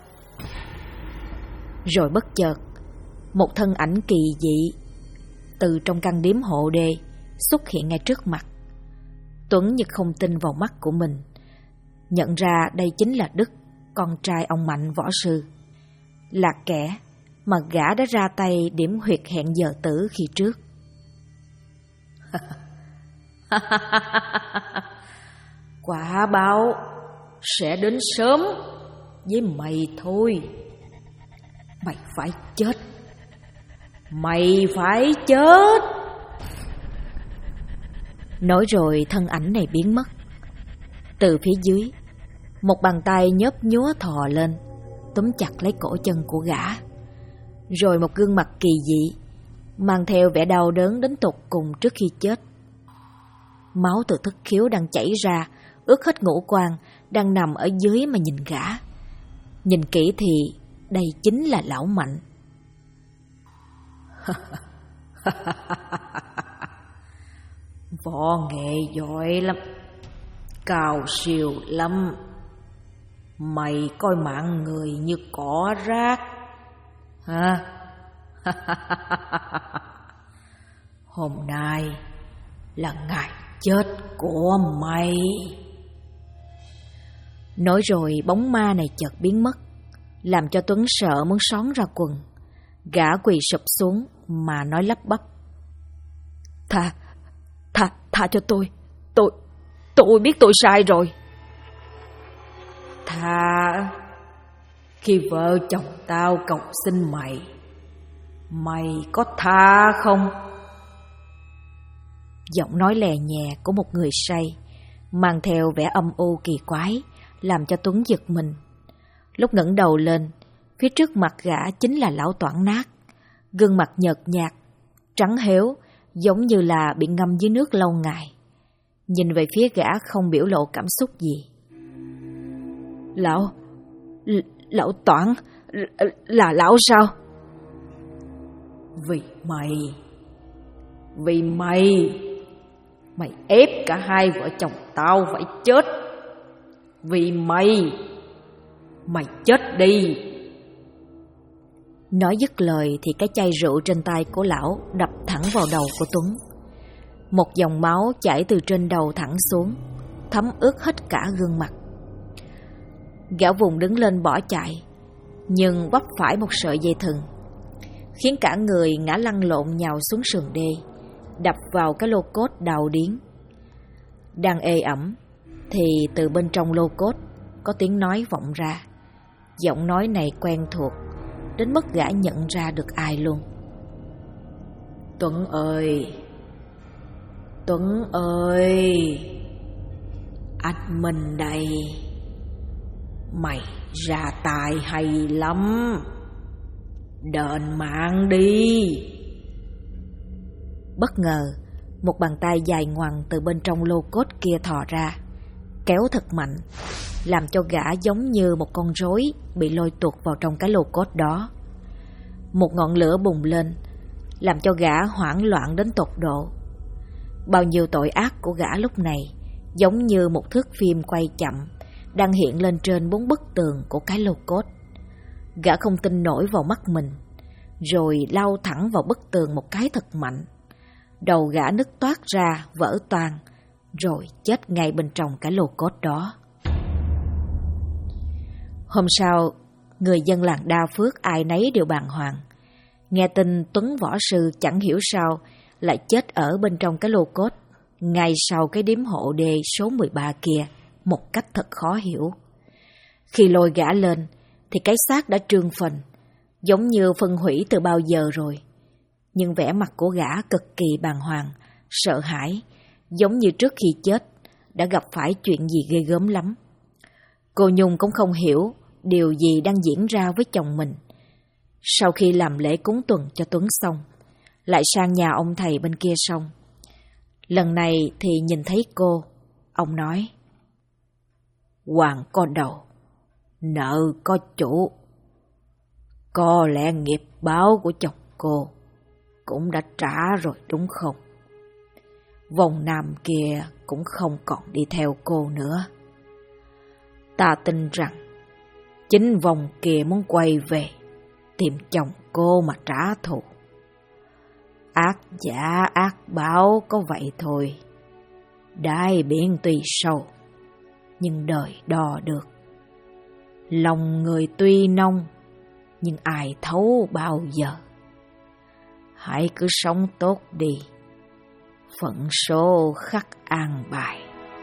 S1: Rồi bất chợt, một thân ảnh kỳ dị từ trong căn điếm hộ đê xuất hiện ngay trước mặt. Tuấn như không tin vào mắt của mình, nhận ra đây chính là Đức, con trai ông Mạnh võ sư, là kẻ mà gã đã ra tay điểm huyệt hẹn giờ tử khi trước.
S2: Quả báo sẽ đến sớm với mày thôi. Mày phải chết. Mày phải chết.
S1: Nói rồi thân ảnh này biến mất. Từ phía dưới, một bàn tay nhớp nhúa thò lên, túm chặt lấy cổ chân của gã. Rồi một gương mặt kỳ dị, mang theo vẻ đau đớn đến tột cùng trước khi chết. Máu từ thất khiếu đang chảy ra, ướt hết ngũ quan, đang nằm ở dưới mà nhìn gã. Nhìn kỹ thì đây chính là lão Mạnh.
S2: Võ nghệ giỏi lắm, cao siêu lắm. Mày coi mạng người như cỏ rác hả? Hôm nay là ngày chết của mày.
S1: Nói rồi bóng ma này chợt biến mất, làm cho Tuấn sợ muốn xón ra quần. Gã quỳ sụp xuống mà nói lắp bắp: Tha cho tôi biết tôi sai rồi.
S2: Tha? Khi vợ chồng tao cầu xin mày có tha không?
S1: Giọng nói lè nhẹ của một người say, mang theo vẻ âm u kỳ quái, làm cho Tuấn giật mình. Lúc ngẩng đầu lên, phía trước mặt gã chính là lão Toản Nát, gương mặt nhợt nhạt, trắng héo, giống như là bị ngâm dưới nước lâu ngày. Nhìn về phía gã không biểu lộ cảm xúc gì. Lão Toản, là lão sao?
S2: Vì mày ép cả hai vợ chồng tao phải chết. Vì mày chết đi.
S1: Nói dứt lời thì cái chai rượu trên tay của lão đập thẳng vào đầu của Tuấn.
S2: Một dòng máu chảy từ trên đầu thẳng xuống, thấm ướt hết cả gương mặt. Gã vùng đứng lên bỏ chạy, nhưng vấp phải một sợi dây thừng, khiến cả người ngã lăn lộn nhào xuống sườn đê, đập vào cái lô cốt đau điếng. Đang ê ẩm thì từ bên trong lô cốt có tiếng nói vọng ra. Giọng nói này quen thuộc đến mức gã nhận ra được ai luôn. Tuấn ơi, Tuấn ơi, anh Minh đây. Mày ra tài hay lắm, đền mạng đi. Bất ngờ, một bàn tay dài ngoằng từ bên trong lô cốt kia thò ra, kéo thật mạnh, làm cho gã giống như một con rối bị lôi tuột vào trong cái lô cốt đó. Một ngọn lửa bùng lên, làm cho gã hoảng loạn đến tột độ. Bao nhiêu tội ác của gã lúc này giống như một thước phim quay chậm đang hiện lên trên 4 bức tường của cái lô cốt. Gã không tin nổi vào mắt mình, rồi lao thẳng vào bức tường một cái thật mạnh. Đầu gã nứt toát ra, vỡ toang, rồi chết ngay bên trong cái lô cốt đó. Hôm sau, người dân làng Đa Phước ai nấy đều bàng hoàng. Nghe tin Tuấn võ sư chẳng hiểu sao lại chết ở bên trong cái lô cốt, ngay sau cái điếm hộ đê số 13 kia, một cách thật khó hiểu. Khi lôi gã lên, thì cái xác đã trương phình, giống như phân hủy từ bao giờ rồi. Nhưng vẻ mặt của gã cực kỳ bàng hoàng, sợ hãi, giống như trước khi chết đã gặp phải chuyện gì ghê gớm lắm. Cô Nhung cũng không hiểu điều gì đang diễn ra với chồng mình. Sau khi làm lễ cúng tuần cho Tuấn xong, lại sang nhà ông thầy bên kia xong. Lần này thì nhìn thấy cô, ông nói: Hoàng có đầu, nợ có chủ. Có lẽ nghiệp báo của chồng cô cũng đã trả rồi đúng không? Vòng nam kia cũng không còn đi theo cô nữa. Ta tin rằng chính vòng kia muốn quay về tìm chồng cô mà trả thù. Ác giả ác báo có vậy thôi. Đáy biển tuy sâu, nhưng đời đo được. Lòng người tuy nông, nhưng ai thấu bao giờ. Hãy cứ sống tốt đi, phận số khắc an bài.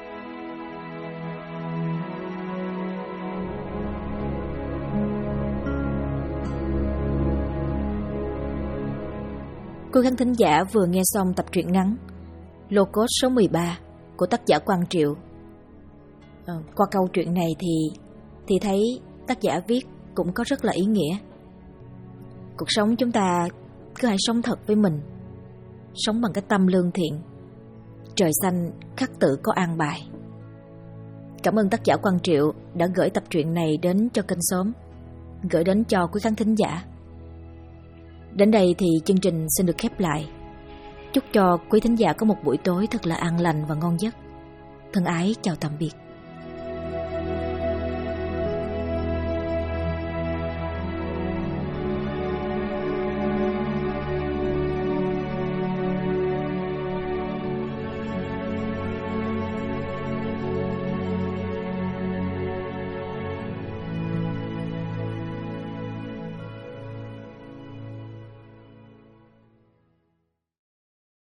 S2: Quý khán thính giả vừa nghe xong tập truyện ngắn Lô Cốt số 13 của tác giả Quang Triệu. Qua câu chuyện này thì thấy tác giả viết cũng có rất là ý nghĩa. Cuộc sống chúng ta cứ hãy sống thật với mình, sống bằng cái tâm lương thiện. Trời xanh khắc tự có an bài. Cảm ơn tác giả Quang Triệu đã gửi tập truyện này đến cho kênh Xóm, gửi đến cho quý khán thính giả. Đến đây thì chương trình xin được khép lại. Chúc cho quý thính giả có một buổi tối thật là an lành và ngon giấc. Thân ái chào tạm biệt.